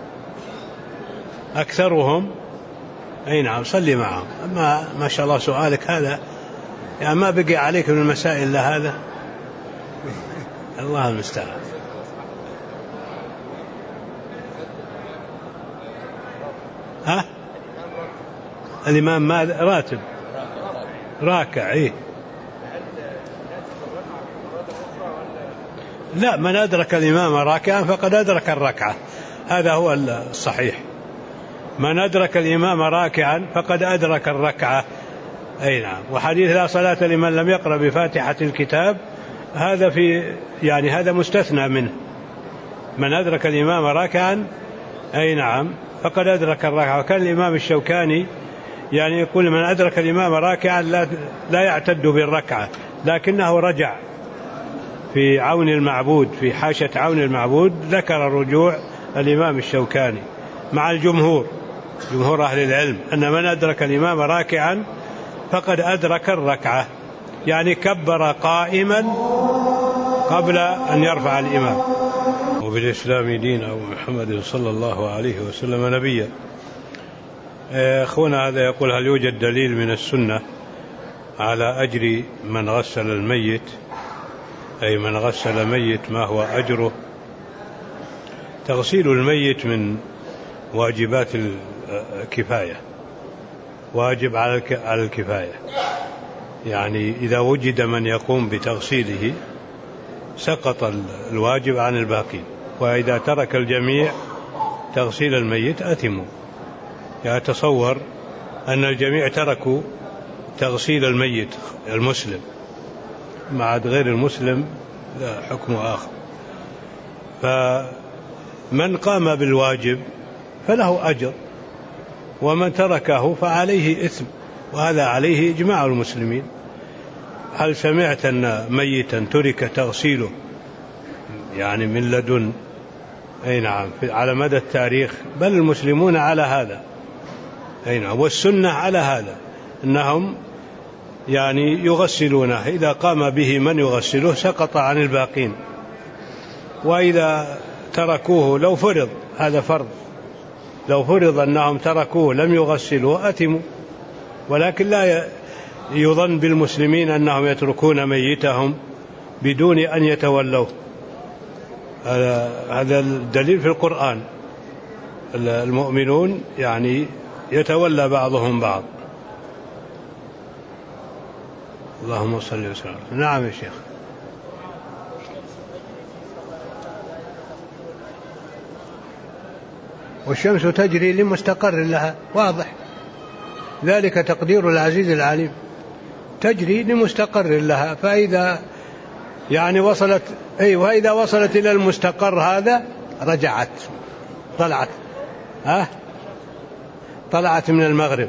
أكثرهم أي نعم صلي معهم. أما ما شاء الله سؤالك هذا يعني ما بقي عليك من المسائل إلا هذا، الله المستعان. ها؟ الإمام ما راتب راكع، إيه؟ لا، من أدرك الإمام راكعا فقد أدرك الركعة، هذا هو الصحيح. من أدرك الإمام راكعا فقد أدرك الركعة. أي نعم. وحديث لا صلاة لمن لم يقرأ بفاتحة الكتاب هذا في يعني هذا مستثنى منه، من أدرك الإمام راكعا أي نعم فقد أدرك الركعة. وكان الإمام الشوكاني يعني يقول من أدرك الإمام راكعا لا, لا يعتد بالركعة، لكنه رجع في عون المعبود، في حاشة عون المعبود ذكر رجوع الإمام الشوكاني مع الجمهور، جمهور أهل العلم، أن من أدرك الإمام راكعا فقد أدرك الركعة، يعني كبر قائما قبل أن يرفع الإمام. وبالإسلام دين أبو محمد صلى الله عليه وسلم نبيا. أخونا هذا يقول هل يوجد دليل من السنة على أجر من غسل الميت، أي من غسل ميت ما هو أجره؟ تغسيل الميت من واجبات الكفاية، واجب على الكفاية، يعني إذا وجد من يقوم بتغسيله سقط الواجب عن الباقين، وإذا ترك الجميع تغسيل الميت أثموا. يتصور أن الجميع تركوا تغسيل الميت المسلم، مع غير المسلم لا حكم آخر. فمن قام بالواجب فله أجر، ومن تركه فعليه إثم، وهذا عليه إجماع المسلمين. هل سمعت أن ميتا ترك تغسيله يعني من لدن أي نعم على مدى التاريخ؟ بل المسلمون على هذا، أي نعم، والسنة على هذا، أنهم يعني يغسلونه، إذا قام به من يغسله سقط عن الباقين، وإذا تركوه لو فرض، هذا فرض، لو فرض أنهم تركوه لم يغسلوه أثموا. ولكن لا يظن بالمسلمين أنهم يتركون ميتهم بدون أن يتولوه، هذا الدليل في القرآن، المؤمنون يعني يتولى بعضهم بعض. اللهم صل وسلم. نعم يا شيخ. والشمس تجري لمستقر لها، واضح ذلك تقدير العزيز العليم، تجري لمستقر لها، فإذا يعني وصلت أي وإذا وصلت إلى المستقر هذا رجعت، طلعت ها طلعت من المغرب،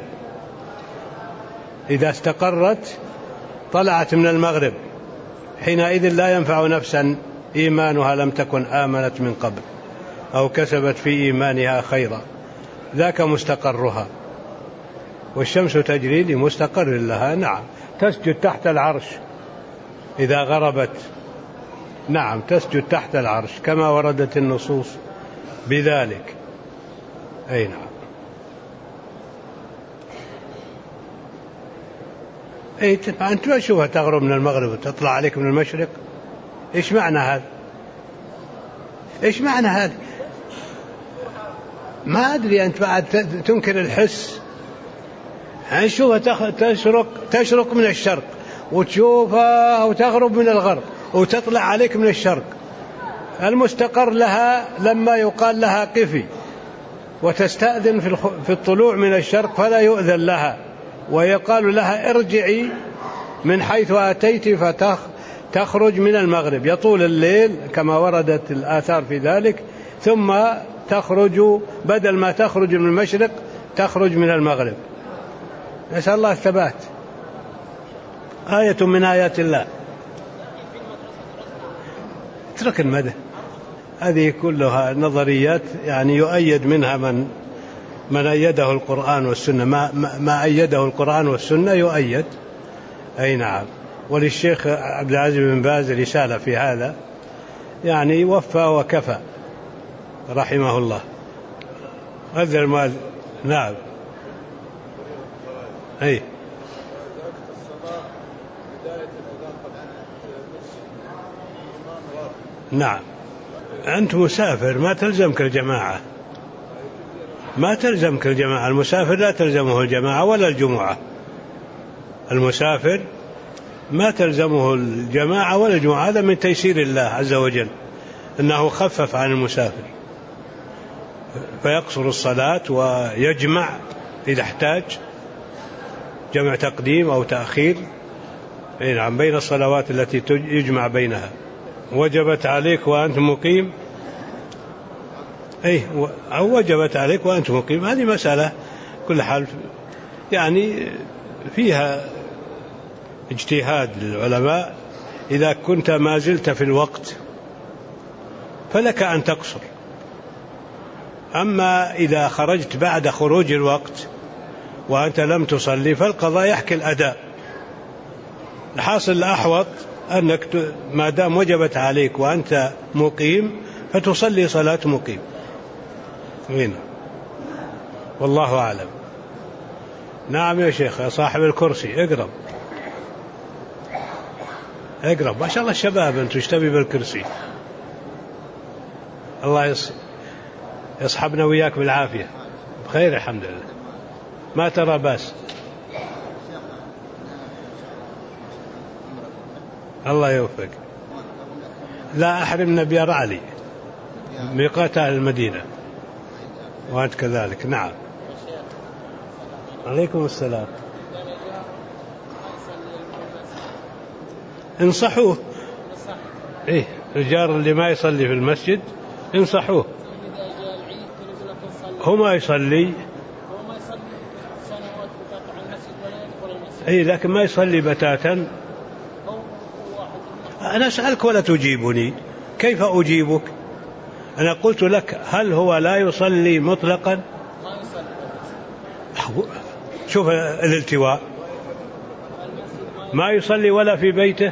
إذا استقرت طلعت من المغرب، حينئذ لا ينفع نفسا إيمانها لم تكن آمنت من قبل أو كسبت في إيمانها خيرا، ذاك مستقرها. والشمس تجري لمستقر لها، نعم، تسجد تحت العرش إذا غربت، نعم تسجد تحت العرش كما وردت النصوص بذلك، أي نعم. أي أنت ما تشوفها تغرب من المغرب وتطلع عليك من المشرق؟ إيش معنى هذا؟ إيش معنى هذا؟ ما أدري، أنت بعد تنكر الحس. نشوفها تشرق تشرق من الشرق، وتشوفها وتغرب من الغرب، وتطلع عليك من الشرق. المستقر لها لما يقال لها قفي وتستأذن في الطلوع من الشرق فلا يؤذن لها، ويقال لها ارجعي من حيث أتيت فتخرج من المغرب، يطول الليل كما وردت الآثار في ذلك، ثم تخرج بدل ما تخرج من المشرق تخرج من المغرب. نسأل الله الثبات، آية من آيات الله. اترك المدى، هذه كلها نظريات يعني يؤيد منها من من أيده القرآن والسنة، ما, ما أيده القرآن والسنة يؤيد، أي نعم. وللشيخ عبد العزيز بن باز رسالة في هذا، يعني وفى وكفى رحمه الله. هذا المال، نعم، أي نعم. أنت مسافر ما تلزمك الجماعة، ما تلزمك الجماعة، المسافر لا تلزمه الجماعة ولا الجمعة، المسافر ما تلزمه الجماعة ولا الجمعة، هذا من تيسير الله عز وجل، أنه خفف عن المسافر فيقصر الصلاة ويجمع إذا احتاج، جمع تقديم أو تأخير نعم بين الصلوات التي يجمع بينها. وجبت عليك وأنت مقيم أي أو وجبت عليك وأنت مقيم، هذه مسألة كل حال يعني فيها اجتهاد للعلماء. إذا كنت ما زلت في الوقت فلك أن تقصر، أما إذا خرجت بعد خروج الوقت وأنت لم تصلي فالقضاء يحكي الأداء. الحاصل الأحوط أنك ما دام وجبت عليك وأنت مقيم فتصلي صلاة مقيم. هنا والله أعلم. نعم يا شيخ يا صاحب الكرسي، اقرب اقرب، ما شاء الله الشباب أنتم اشتبي بالكرسي. الله يصحبنا وياك بالعافية بخير الحمد لله. ما ترى باس؟ الله يوفق. لا أحرمنا بيار علي ميقات أهل المدينة وأنت كذلك. نعم. عليكم السلام. انصحوه. إيه الجار اللي ما يصلي في المسجد انصحوه. هو ما يصلي إيه لكن ما يصلي بتاتا. أنا أسألك ولا تجيبني، كيف أجيبك؟ أنا قلت لك هل هو لا يصلي مطلقا؟ شوف الالتواء، ما يصلي ولا في بيته،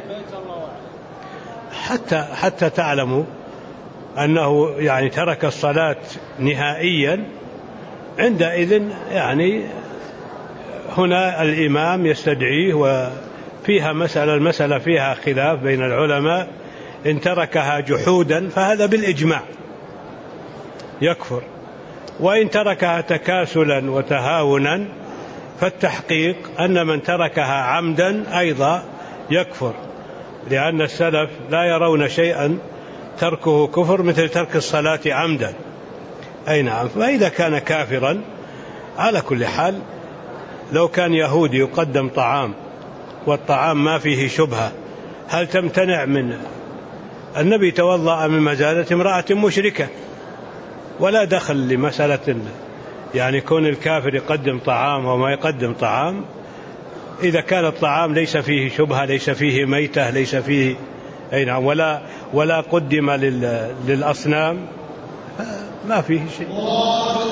حتى حتى تعلموا أنه يعني ترك الصلاة نهائيا. عندئذ يعني هنا الإمام يستدعيه، وفيها مسألة المسألة فيها خلاف بين العلماء، إن تركها جحودا فهذا بالإجماع يكفر، وإن تركها تكاسلا وتهاونا فالتحقيق أن من تركها عمدا أيضا يكفر، لأن السلف لا يرون شيئا تركه كفر مثل ترك الصلاة عمدا. أي نعم. فإذا كان كافرا على كل حال، لو كان يهودي يقدم طعام والطعام ما فيه شبهة، هل تمتنع من النبي توضأ من مزادة امرأة مشركة، ولا دخل لمسألة يعني كون الكافر يقدم طعام وما يقدم طعام. إذا كان الطعام ليس فيه شبهة، ليس فيه ميتة، ليس فيه أي نعم ولا ولا قدم للأصنام، ما فيه شيء.